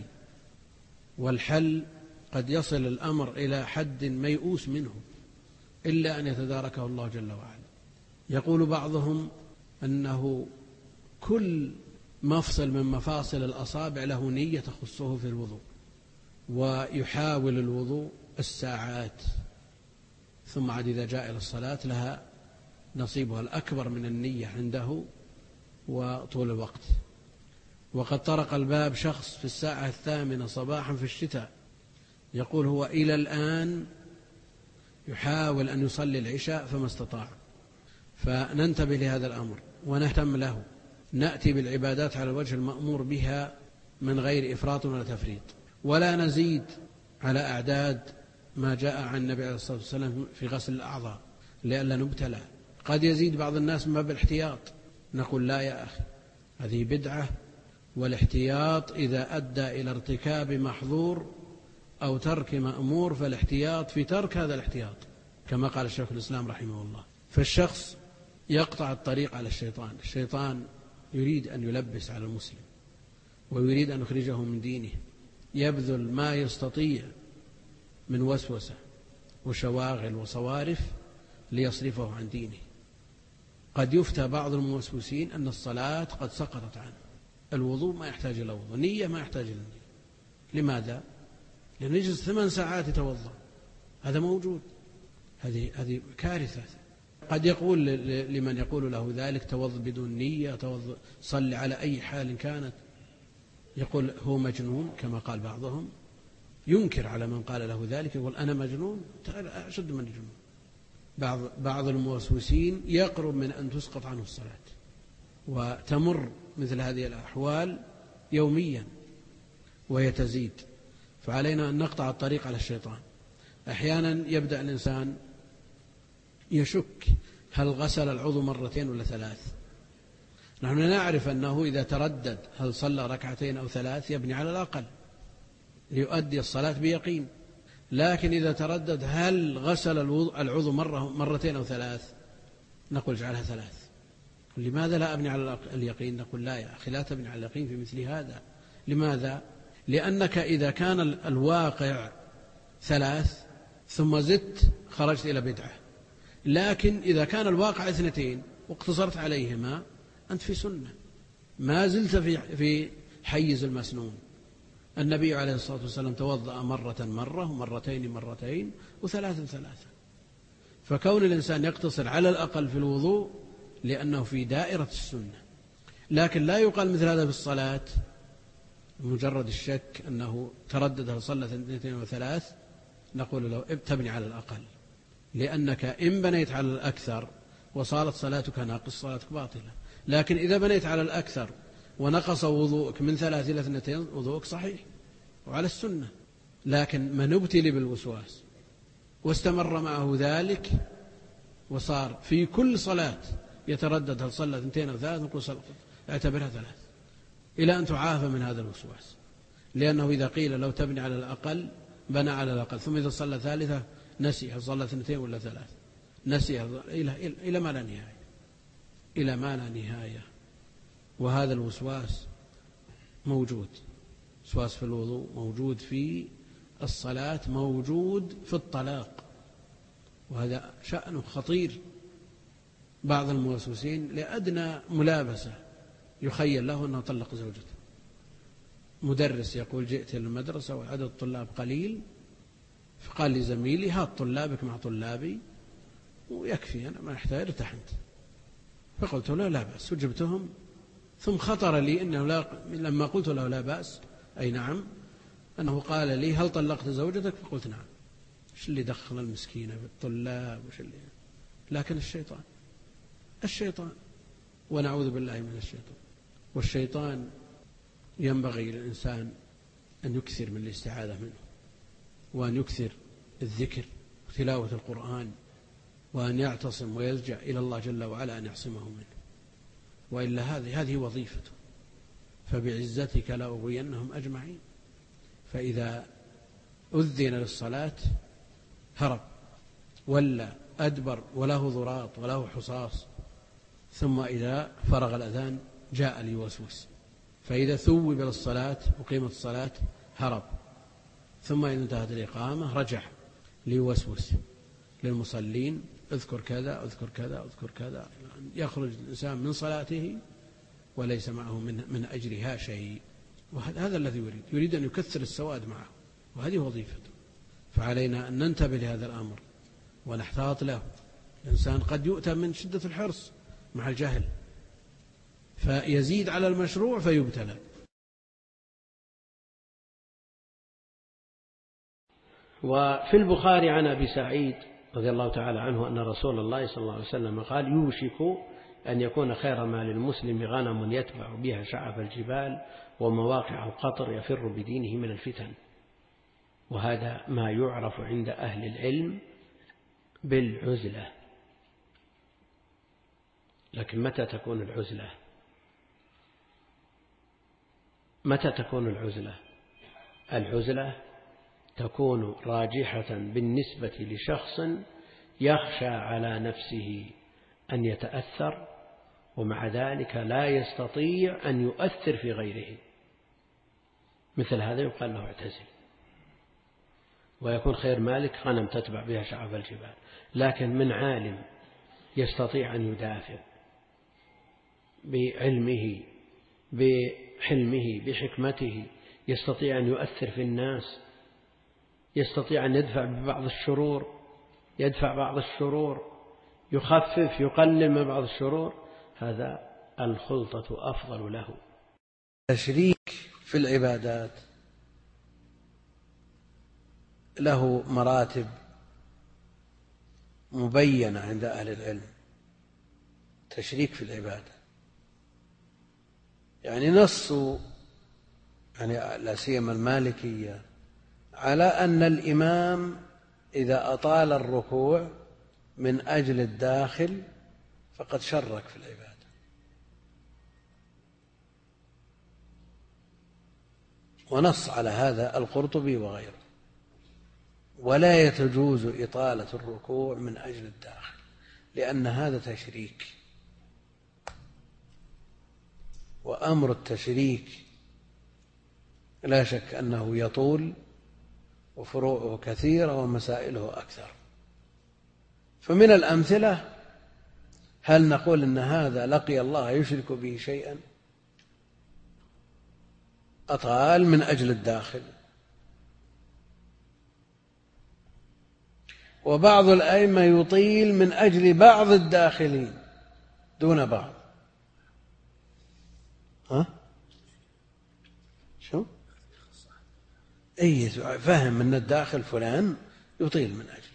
والحل قد يصل الأمر إلى حد ميؤوس منه إلا أن يتداركه الله جل وعلا. يقول بعضهم أنه كل مفصل من مفاصل الأصابع له نية تخصه في الوضوء، ويحاول الوضوء الساعات، ثم عاد إذا جاء إلى الصلاة لها نصيبها الأكبر من النية عنده وطول الوقت. وقد طرق الباب شخص في الساعة الثامنة صباحا في الشتاء، يقول هو إلى الآن يحاول أن يصلي العشاء فما استطاع. فننتبه لهذا الأمر ونهتم له، نأتي بالعبادات على الوجه المأمور بها من غير إفراط ولا تفريط، ولا نزيد على أعداد ما جاء عن النبي عليه الصلاة والسلام في غسل الأعضاء لئلا نبتلى. قد يزيد بعض الناس من باب الاحتياط، نقول لا يا أخي، هذه بدعة، والاحتياط إذا أدى إلى ارتكاب محظور أو ترك مأمور فالاحتياط في ترك هذا الاحتياط، كما قال الشيخ الإسلام رحمه الله. فالشخص يقطع الطريق على الشيطان، الشيطان يريد أن يلبس على المسلم ويريد أن يخرجه من دينه، يبذل ما يستطيع من وسوسة وشواغل وصوارف ليصرفه عن دينه. قد يفتى بعض الموسوسين أن الصلاة قد سقطت عنه، الوضوء ما يحتاج إلى وضوء، نية ما يحتاج إلى نية. لماذا؟ لأنه يجلس ثمان ساعات يتوضأ، هذا موجود، هذه هذه كارثة. قد يقول لمن يقول له ذلك توضأ بدون نية، توضأ صل على أي حال كانت، يقول هو مجنون كما قال بعضهم، ينكر على من قال له ذلك، يقول أنا مجنون، أشد من الجنون. بعض بعض الموسوسين يقرب من أن تسقط عنه الصلاة، وتمر مثل هذه الأحوال يوميا وهي تزيد. فعلينا أن نقطع الطريق على الشيطان. أحيانا يبدأ الإنسان يشك هل غسل العضو مرتين ولا ثلاث. نحن نعرف أنه إذا تردد هل صلى ركعتين أو ثلاث يبني على الأقل ليؤدي الصلاة بيقين، لكن إذا تردد هل غسل العضو مرة مرتين أو ثلاث نقول اجعلها ثلاث. لماذا لا أبني على اليقين؟ نقول لا يا أخي، لا تبني على اليقين في مثل هذا. لماذا؟ لأنك إذا كان الواقع ثلاث ثم زدت خرجت إلى بدعة، لكن إذا كان الواقع اثنتين واقتصرت عليهما أنت في سنة، ما زلت في في حيز المسنون. النبي عليه الصلاة والسلام توضأ مرة مرة ومرتين مرتين وثلاثا ثلاثا. فكون الإنسان يقتصر على الأقل في الوضوء لأنه في دائرة السنة، لكن لا يقال مثل هذا في الصلاة مجرد الشك أنه تردد هل صلى اثنتين وثلاث، نقول له تبني على الأقل، لأنك إن بنيت على الأكثر وصارت صلاتك ناقص صلاتك باطلة. لكن إذا بنيت على الأكثر ونقص وضوءك من ثلاث إلى اثنتين وضوءك صحيح وعلى السنة. لكن من ابتلي بالوسواس واستمر معه ذلك وصار في كل صلاة يتردد هل صلى اثنتين أو ثلاث، نقول اعتبرها ثلاث، إلى أن تعافى من هذا الوسواس. لأنه إذا قيل لو تبني على الأقل بنى على الأقل، ثم إذا صلى ثالثة نسي هل صلى اثنتين ولا ثلاث، نسي إلى, إلى ما لا نهاية، إلى ما لا نهاية. وهذا الوسواس موجود، وسواس في الوضوء موجود، في الصلاة موجود، في الطلاق، وهذا شأنه خطير. بعض الموسوسين لأدنى ملابسة يخيل له أنه طلق زوجته. مدرس يقول جئت للمدرسة وعدد الطلاب قليل، فقال لي زميلي هات طلابك مع طلابي ويكفي، أنا ما أحتاج، ارتحنت. فقلت له لا بأس، وجبتهم. ثم خطر لي أنه لا، لما قلت له لا بأس أي نعم، أنه قال لي هل طلقت زوجتك؟ فقلت نعم. إيش اللي دخل المسكينة بالطلاب وش اللي، لكن الشيطان الشيطان ونعوذ بالله من الشيطان. والشيطان ينبغي للإنسان أن يكثر من الاستعاذة منه، وأن يكثر الذكر وتلاوة القرآن، وأن يعتصم ويلجأ إلى الله جل وعلا أن يعصمه منه، وإلا هذه هذه وظيفته. فبعزتك لأغوينهم أجمعين. فإذا أذن للصلاة هرب ولا أدبر وله ضراط وله حصاص، ثم إذا فرغ الأذان جاء ليوسوس، فإذا ثوب للصلاة وقيمة الصلاة هرب، ثم إذا انتهت الإقامة رجع ليوسوس للمصلين اذكر كذا اذكر كذا اذكر كذا، يخرج الإنسان من صلاته وليس معه من, من أجرها شيء. وهذا الذي يريد يريد أن يكثر السواد معه، وهذه وظيفته. فعلينا أن ننتبه لهذا الأمر ونحتاط له. الإنسان قد يؤتى من شدة الحرص مع الجهل فيزيد على المشروع فيبتلى. وفي البخاري عن أبي سعيد رضي الله تعالى عنه أن رسول الله صلى الله عليه وسلم قال يوشك أن يكون خير ما للمسلم غنم يتبع بها شعب الجبال ومواقع القطر يفر بدينه من الفتن. وهذا ما يعرف عند أهل العلم بالعزلة. لكن متى تكون العزلة؟ متى تكون العزلة؟ العزلة تكون راجحة بالنسبة لشخص يخشى على نفسه أن يتأثر، ومع ذلك لا يستطيع أن يؤثر في غيره. مثل هذا يقال له اعتزل. ويكون خير مالك غنم تتبع بها شعب الجبال. لكن من عالم يستطيع أن يدافع بعلمه بحلمه بحكمته، يستطيع أن يؤثر في الناس، يستطيع أن يدفع ببعض الشرور يدفع بعض الشرور يخفف يقلل من بعض الشرور، هذا الخلطة أفضل له. التشريك في العبادات له مراتب مبينة عند أهل العلم. تشريك في العبادة يعني نص يعني لا سيما المالكية على أن الإمام إذا أطال الركوع من أجل الداخل فقد شرك في العبادة. ونص على هذا القرطبي وغيره. ولا يتجوز إطالة الركوع من أجل الداخل لأن هذا تشريك، وأمر التشريك لا شك أنه يطول وفروعه كثيرة ومسائله أكثر. فمن الأمثلة هل نقول أن هذا لقي الله يشرك به شيئا أطال من أجل الداخل؟ وبعض الأئمة يطيل من أجل بعض الداخلين دون بعض. ها؟ شو؟ أي فهم أن الداخل فلان يطيل من أجله.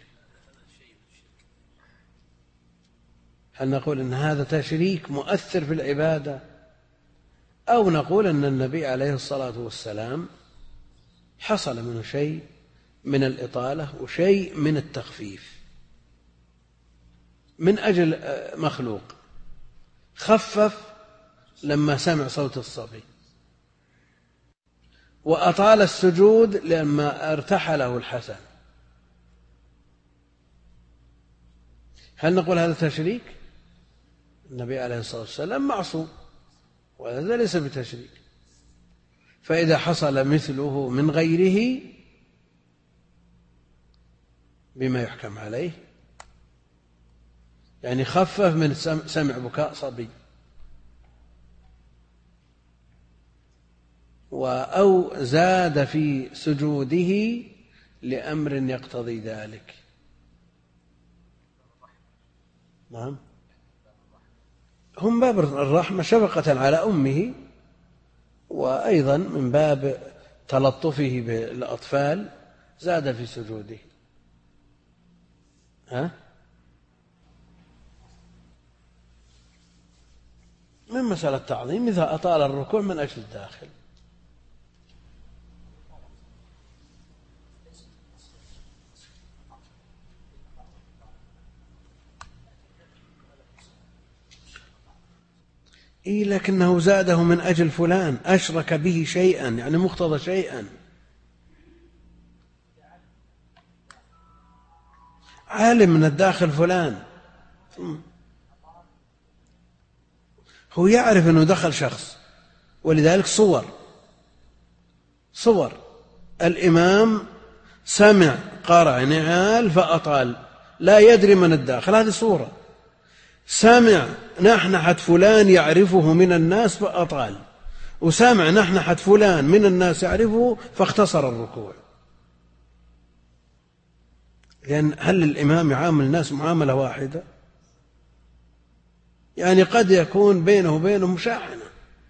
هل نقول أن هذا تشريك مؤثر في العبادة، أو نقول أن النبي عليه الصلاة والسلام حصل منه شيء من الإطالة وشيء من التخفيف؟ من أجل مخلوق، خفف لما سمع صوت الصبي، وأطال السجود لما ارتحله الحسن، هل نقول هذا تشريك؟ النبي عليه الصلاة والسلام معصوم وهذا ليس بتشريك. فإذا حصل مثله من غيره بما يحكم عليه، يعني خفف من سمع بكاء صبي أو زاد في سجوده لأمر يقتضي ذلك. نعم، هم باب الرحمة شفقة على أمه، وأيضا من باب تلطفه بالأطفال زاد في سجوده. ها؟ من مسألة تعظيم إذا أطال الركوع من أجل الداخل. إيه لكنه زاده من أجل فلان، أشرك به شيئا، يعني مقتضى شيئا. عالم من الداخل فلان، هو يعرف أنه دخل شخص، ولذلك صور صور الإمام سمع قرع نعال فأطال، لا يدري من الداخل، هذه صورة. سمع نحنحة فلان يعرفه من الناس فأطال، وسمع نحنحة فلان من الناس يعرفه فاختصر الركوع. لأن هل الإمام يعامل الناس معاملة واحدة؟ يعني قد يكون بينه وبينهم مشاحنة.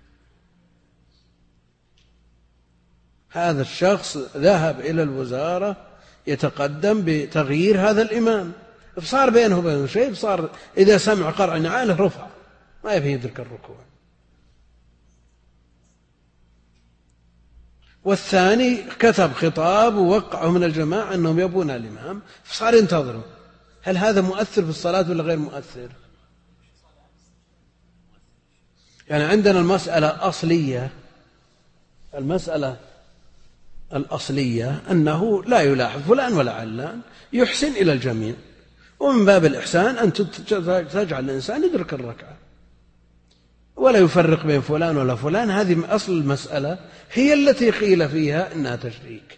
هذا الشخص ذهب إلى الوزارة يتقدم بتغيير هذا الإمام، فصار بينه وبينه شيء، صار إذا سمع قرع نعاله رفع، ما يبي يدرك الركوع. والثاني كتب خطاب ووقعه من الجماعة أنهم يبون الإمام، فصار ينتظره. هل هذا مؤثر في الصلاة ولا غير مؤثر؟ يعني عندنا المسألة أصلية، المسألة الأصلية أنه لا يلاحظ فلان ولا علان، يحسن إلى الجميع، ومن باب الإحسان أن تجعل الإنسان يدرك الركعة ولا يفرق بين فلان ولا فلان. هذه أصل المسألة، هي التي قيل فيها إنها تشريك.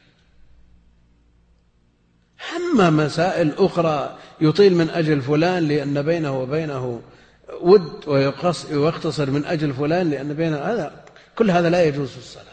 أما مسائل أخرى يطيل من أجل فلان لأن بينه وبينه ود، ويقتصر من أجل فلان لأن بينه، هذا كل هذا لا يجوز في الصلاة.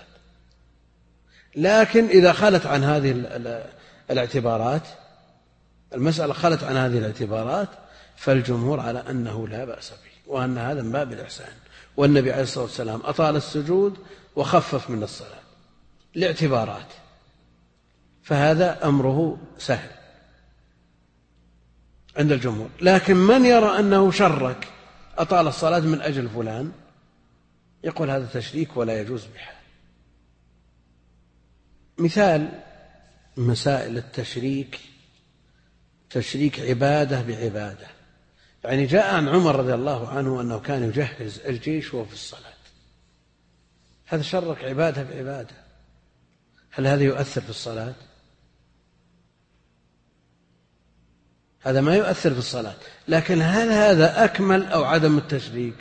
لكن إذا خلت عن هذه الاعتبارات، المسألة خلت عن هذه الاعتبارات، فالجمهور على أنه لا بأس به، وأن هذا من باب الإحسان. والنبي عليه الصلاة والسلام أطال السجود وخفف من الصلاة لاعتبارات، فهذا أمره سهل عند الجمهور. لكن من يرى أنه شرك، أطال الصلاة من أجل فلان، يقول هذا تشريك ولا يجوز بحال. مثال مسائل التشريك، تشريك عبادة بعبادة. يعني جاء عن عمر رضي الله عنه أنه كان يجهز الجيش وهو في الصلاة، هذا شرك عبادة بعبادة. هل هذا يؤثر في الصلاة؟ هذا ما يؤثر في الصلاة. لكن هل هذا أكمل أو عدم التشريك؟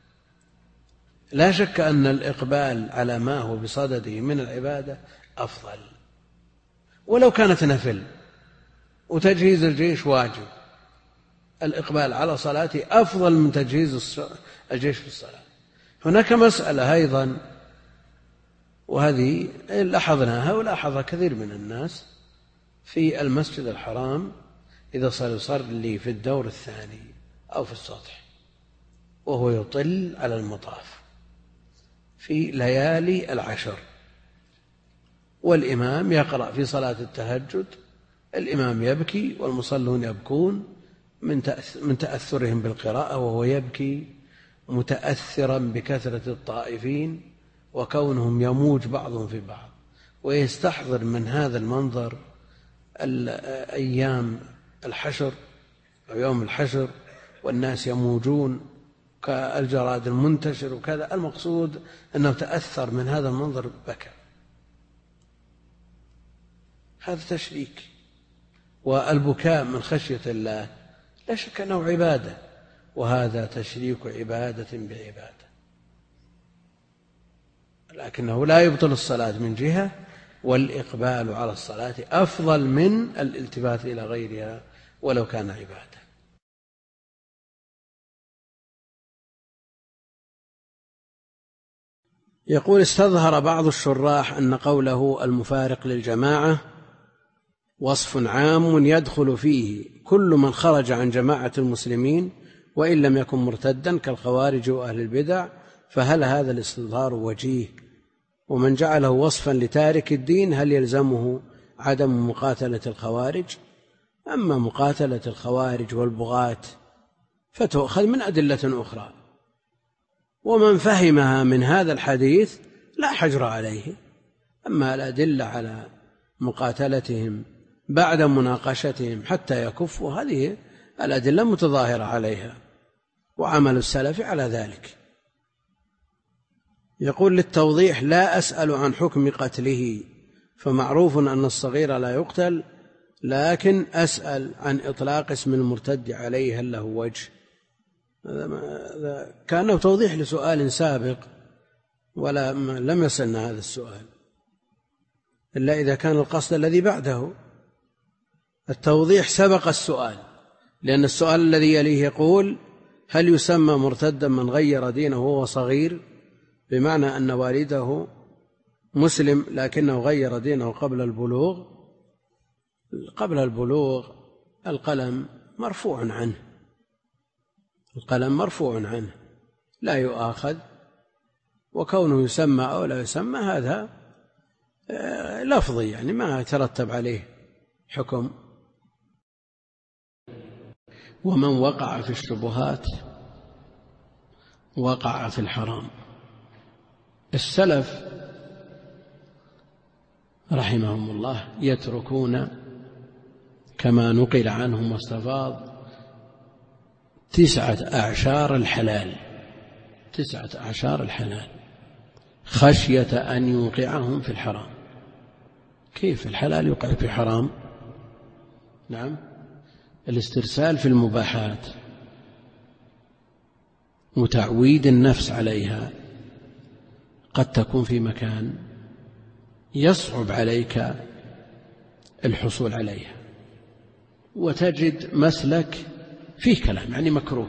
لا شك أن الإقبال على ما هو بصدده من العبادة أفضل، ولو كانت نفل وتجهيز الجيش واجب، الإقبال على صلاته أفضل من تجهيز الجيش في الصلاة. هناك مسألة أيضا، وهذه لاحظناها ولاحظها كثير من الناس في المسجد الحرام، إذا صار يصلي في الدور الثاني أو في السطح وهو يطل على المطاف في ليالي العشر، والإمام يقرأ في صلاة التهجد، الإمام يبكي والمصلون يبكون من تأثرهم بالقراءة، وهو يبكي متأثرا بكثرة الطائفين وكونهم يموج بعضهم في بعض، ويستحضر من هذا المنظر أيام الحشر أو يوم الحشر والناس يموجون كالجراد المنتشر وكذا، المقصود أنه تأثر من هذا المنظر بكى. هذا تشريك. والبكاء من خشية الله لا شك أنه عبادة، وهذا تشريك عبادة بعبادة، لكنه لا يبطل الصلاة من جهة، والإقبال على الصلاة أفضل من الالتفات إلى غيرها ولو كان عبادة. يقول: استظهر بعض الشراح أن قوله المفارق للجماعة وصف عام يدخل فيه كل من خرج عن جماعة المسلمين وإن لم يكن مرتدا كالخوارج وأهل البدع، فهل هذا الاستظهار وجيه؟ ومن جعله وصفا لتارك الدين هل يلزمه عدم مقاتلة الخوارج؟ أما مقاتلة الخوارج والبغاة فتؤخذ من أدلة أخرى، ومن فهمها من هذا الحديث لا حجر عليه. أما الأدلة على مقاتلتهم بعد مناقشتهم حتى يكفوا، هذه الأدلة متظاهرة عليها، وعمل السلف على ذلك. يقول: للتوضيح: لا أسأل عن حكم قتله، فمعروف أن الصغير لا يقتل، لكن أسأل عن إطلاق اسم المرتد عليه هل له وجه؟ هذا كأنه توضيح لسؤال سابق ولا لم يصلنا هذا السؤال إلا إذا كان القصد الذي بعده. التوضيح سبق السؤال، لأن السؤال الذي يليه يقول: هل يسمى مرتدا من غير دينه وهو صغير؟ بمعنى أن والده مسلم لكنه غير دينه قبل البلوغ. قبل البلوغ القلم مرفوع عنه، القلم مرفوع عنه لا يؤاخذ، وكونه يسمى أو لا يسمى هذا لفظي، يعني ما يترتب عليه حكم. ومن وقع في الشبهات وقع في الحرام. السلف رحمهم الله يتركون كما نقل عنهم واستفاض تسعة أعشار الحلال، تسعة أعشار الحلال خشية أن يوقعهم في الحرام. كيف الحلال يوقع في حرام؟ نعم، الاسترسال في المباحات وتعويد النفس عليها قد تكون في مكان يصعب عليك الحصول عليها، وتجد مسلك فيه كلام يعني مكروه،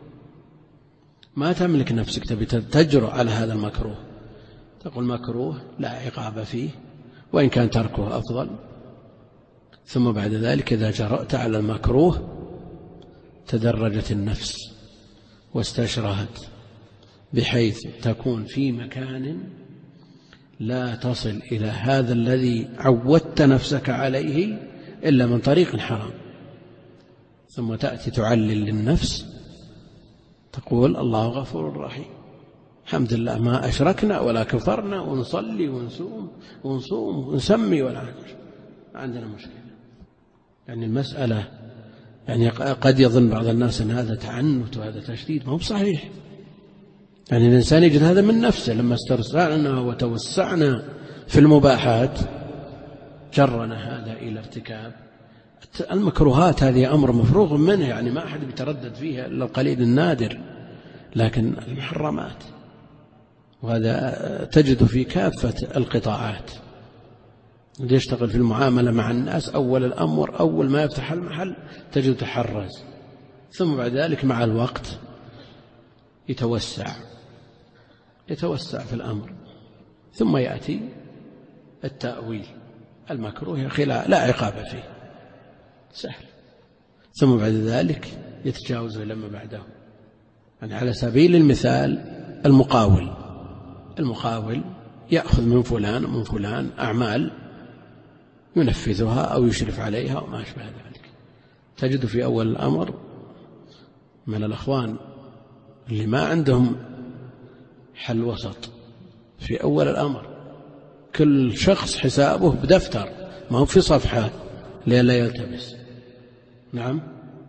ما تملك نفسك تبي تجرؤ على هذا المكروه، تقول مكروه لا عقاب فيه وإن كان تركه أفضل. ثم بعد ذلك إذا جرأت على المكروه تدرجت النفس واستشرهت بحيث تكون في مكان لا تصل إلى هذا الذي عودت نفسك عليه إلا من طريق حرام. ثم تأتي تعلل للنفس تقول الله غفور رحيم، الحمد لله ما أشركنا ولا كفرنا ونصلي ونصوم ونصوم ونسمي ولا عندنا مشكلة. يعني المسألة يعني قد يظن بعض الناس أن هذا تعنت وهذا تشديد، ما هو صحيح. يعني الإنسان يجد هذا من نفسه، لما استرسلنا وتوسعنا في المباحات جرنا هذا إلى ارتكاب المكروهات. هذه أمر مفروغ منه، يعني ما أحد بيتردد فيها إلا القليل النادر. لكن المحرمات وهذا تجد في كافة القطاعات، اللي يشتغل في المعاملة مع الناس أول الأمر أول ما يفتح المحل تجد تحرز، ثم بعد ذلك مع الوقت يتوسع يتوسع في الأمر، ثم يأتي التأويل المكروه يا أخي لا عقاب فيه سهل، ثم بعد ذلك يتجاوزه لما بعده. يعني على سبيل المثال المقاول المقاول يأخذ من فلان ومن فلان أعمال ينفذها أو يشرف عليها وما أشبه ذلك. تجد في أول الأمر من الأخوان اللي ما عندهم حل وسط في أول الأمر، كل شخص حسابه بدفتر ما هو في صفحة لئلا يلتبس. نعم،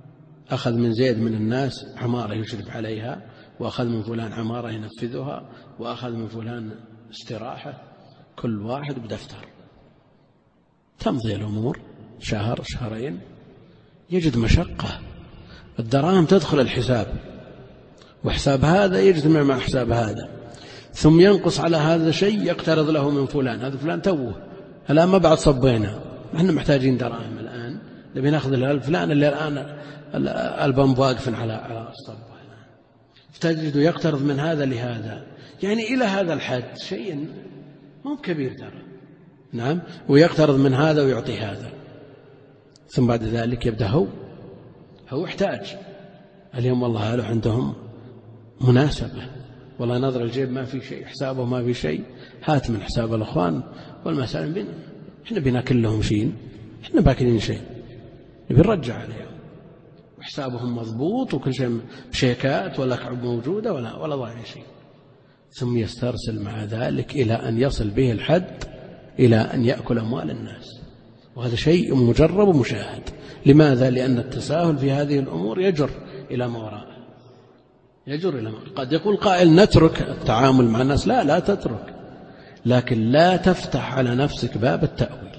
أخذ من زيد من الناس عمارة يشرف عليها، وأخذ من فلان عمارة ينفذها، وأخذ من فلان استراحة، كل واحد بدفتر. تمضي الأمور شهر شهرين، يجد مشقة، الدراهم تدخل الحساب، وحساب هذا يجتمع مع حساب هذا، ثم ينقص على هذا شيء يقترض له من فلان، هذا فلان توه الآن ما بعد صبينا، احنا محتاجين دراهم الآن، نبي ناخذ الفلان اللي الآن البنب واقف على على الصب، فتجد يقترض من هذا لهذا، يعني إلى هذا الحد شيء مو كبير ترى، نعم، ويقترض من هذا ويعطي هذا، ثم بعد ذلك يبدأ هو هو يحتاج. اليوم والله قالوا عندهم مناسبة، والله نظر الجيب ما في شيء، حسابه ما في شيء، هات من حساب الأخوان والمسائل بنا، إحنا بناكل لهم شيء، إحنا باكلين شيء، نبي نرجع عليهم، وحسابهم مضبوط وكل شيء بشيكات ولا كعب موجودة ولا ولا ضايع شيء، ثم يسترسل مع ذلك إلى أن يصل به الحد إلى أن يأكل أموال الناس، وهذا شيء مجرب ومشاهد. لماذا؟ لأن التساهل في هذه الأمور يجر إلى ما وراءه، يجر إلى ما وراءه. قد يقول قائل نترك التعامل مع الناس، لا لا تترك، لكن لا تفتح على نفسك باب التأويل،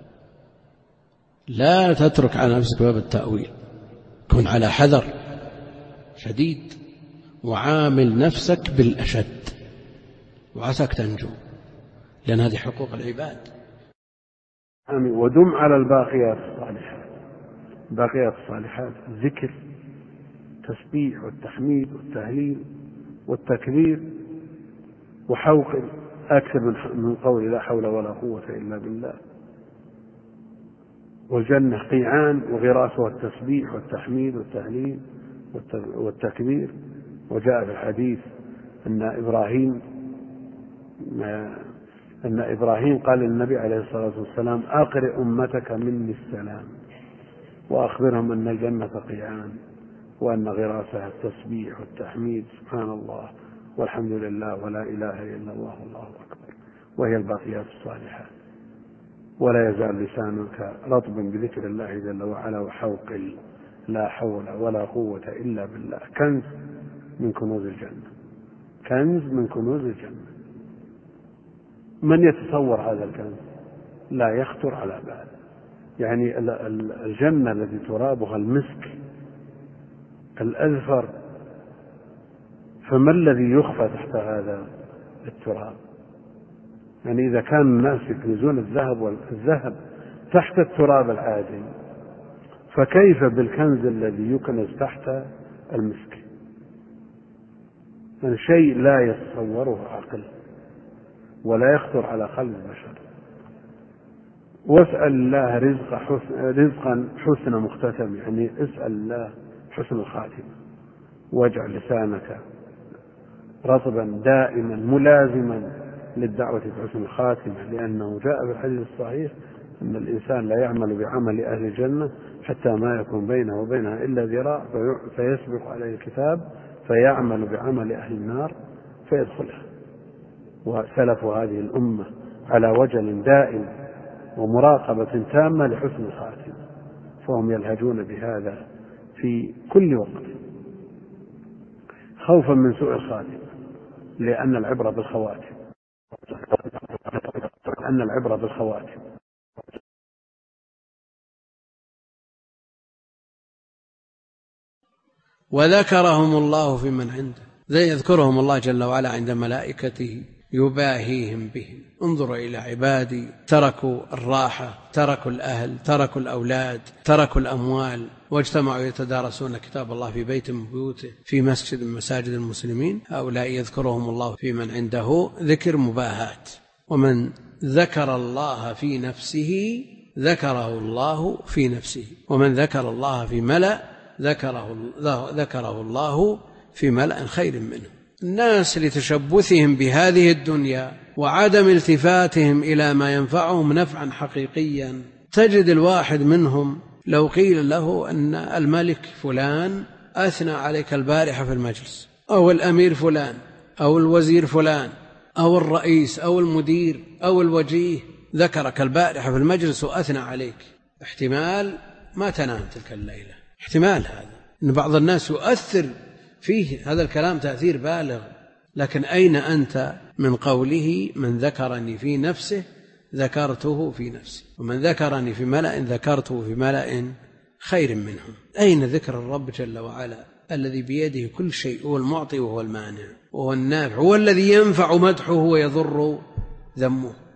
لا تترك على نفسك باب التأويل، كن على حذر شديد، وعامل نفسك بالأشد، وعساك تنجو، لأن هذه حقوق العباد. ودم على الباقيات الصالحات، الباقيات الصالحات الذكر، التسبيح والتحميد والتهليل والتكبير، وحوقل أكثر من قول لا حول ولا قوة إلا بالله. والجنة قيعان وغراسها التسبيح والتحميد والتهليل والتكبير. وجاء في الحديث أن إبراهيم أن إبراهيم قال للنبي عليه الصلاة والسلام أقرئ أمتك مني السلام وأخبرهم أن الجنة قيعان وأن غراسها التسبيح والتحميد، سبحان الله والحمد لله ولا إله إلا الله والله أكبر، وهي الباقيات الصالحات. ولا يزال لسانك رطبا بذكر الله جل وعلا وحوقل لا حول ولا قوة إلا بالله، كنز من كنوز الجنة، كنز من كنوز الجنة. من يتصور هذا الكنز؟ لا يخطر على بال. يعني الجنة التي ترابها المسك الأذفر، فما الذي يخفى تحت هذا التراب؟ يعني إذا كان الناس يكنزون الذهب والذهب تحت التراب العادي، فكيف بالكنز الذي يكنز تحت المسك؟ يعني شيء لا يتصوره عقل ولا يخطر على قلب البشر. واسأل الله رزق حسن رزقا حسن مختتم، يعني اسأل الله حسن الخاتمة، واجعل لسانك رطبا دائما ملازما للدعوة بحسن الخاتمة، لأنه جاء في الحديث الصحيح أن الإنسان لا يعمل بعمل أهل الجنة حتى ما يكون بينه وبينها إلا ذراع فيسبق عليه الكتاب فيعمل بعمل أهل النار فيدخلها. وسلف هذه الأمة على وجل دائم ومراقبة تامة لحسن الخاتمة، فهم يلهجون بهذا في كل وقت خوفا من سوء الخاتمة، لأن العبرة بالخواتم، لأن العبرة بالخواتم. وذكرهم الله في من عنده، ذي يذكرهم الله جل وعلا عند ملائكته يباهيهم بهم. انظروا إلى عبادي تركوا الراحة، تركوا الأهل، تركوا الأولاد، تركوا الأموال، واجتمعوا يتدارسون كتاب الله في بيت من بيوته في مسجد من مساجد المسلمين. هؤلاء يذكرهم الله في من عنده ذكر مباهات. ومن ذكر الله في نفسه ذكره الله في نفسه، ومن ذكر الله في ملأ ذكره, ذكره الله في ملأ خير منه. الناس لتشبثهم بهذه الدنيا وعدم التفاتهم إلى ما ينفعهم نفعا حقيقيا، تجد الواحد منهم لو قيل له أن الملك فلان أثنى عليك البارحة في المجلس، أو الأمير فلان، أو الوزير فلان، أو الرئيس، أو المدير، أو الوجيه ذكرك البارحة في المجلس وأثنى عليك، احتمال ما تنام تلك الليلة، احتمال هذا، إن بعض الناس يؤثر فيه هذا الكلام تأثير بالغ، لكن أين أنت من قوله من ذكرني في نفسه ذكرته في نفسي، ومن ذكرني في ملأ ذكرته في ملأ خير منهم؟ أين ذكر الرب جل وعلا الذي بيده كل شيء، هو المعطي وهو المانع وهو النافع، هو الذي ينفع مدحه ويضر ذمه؟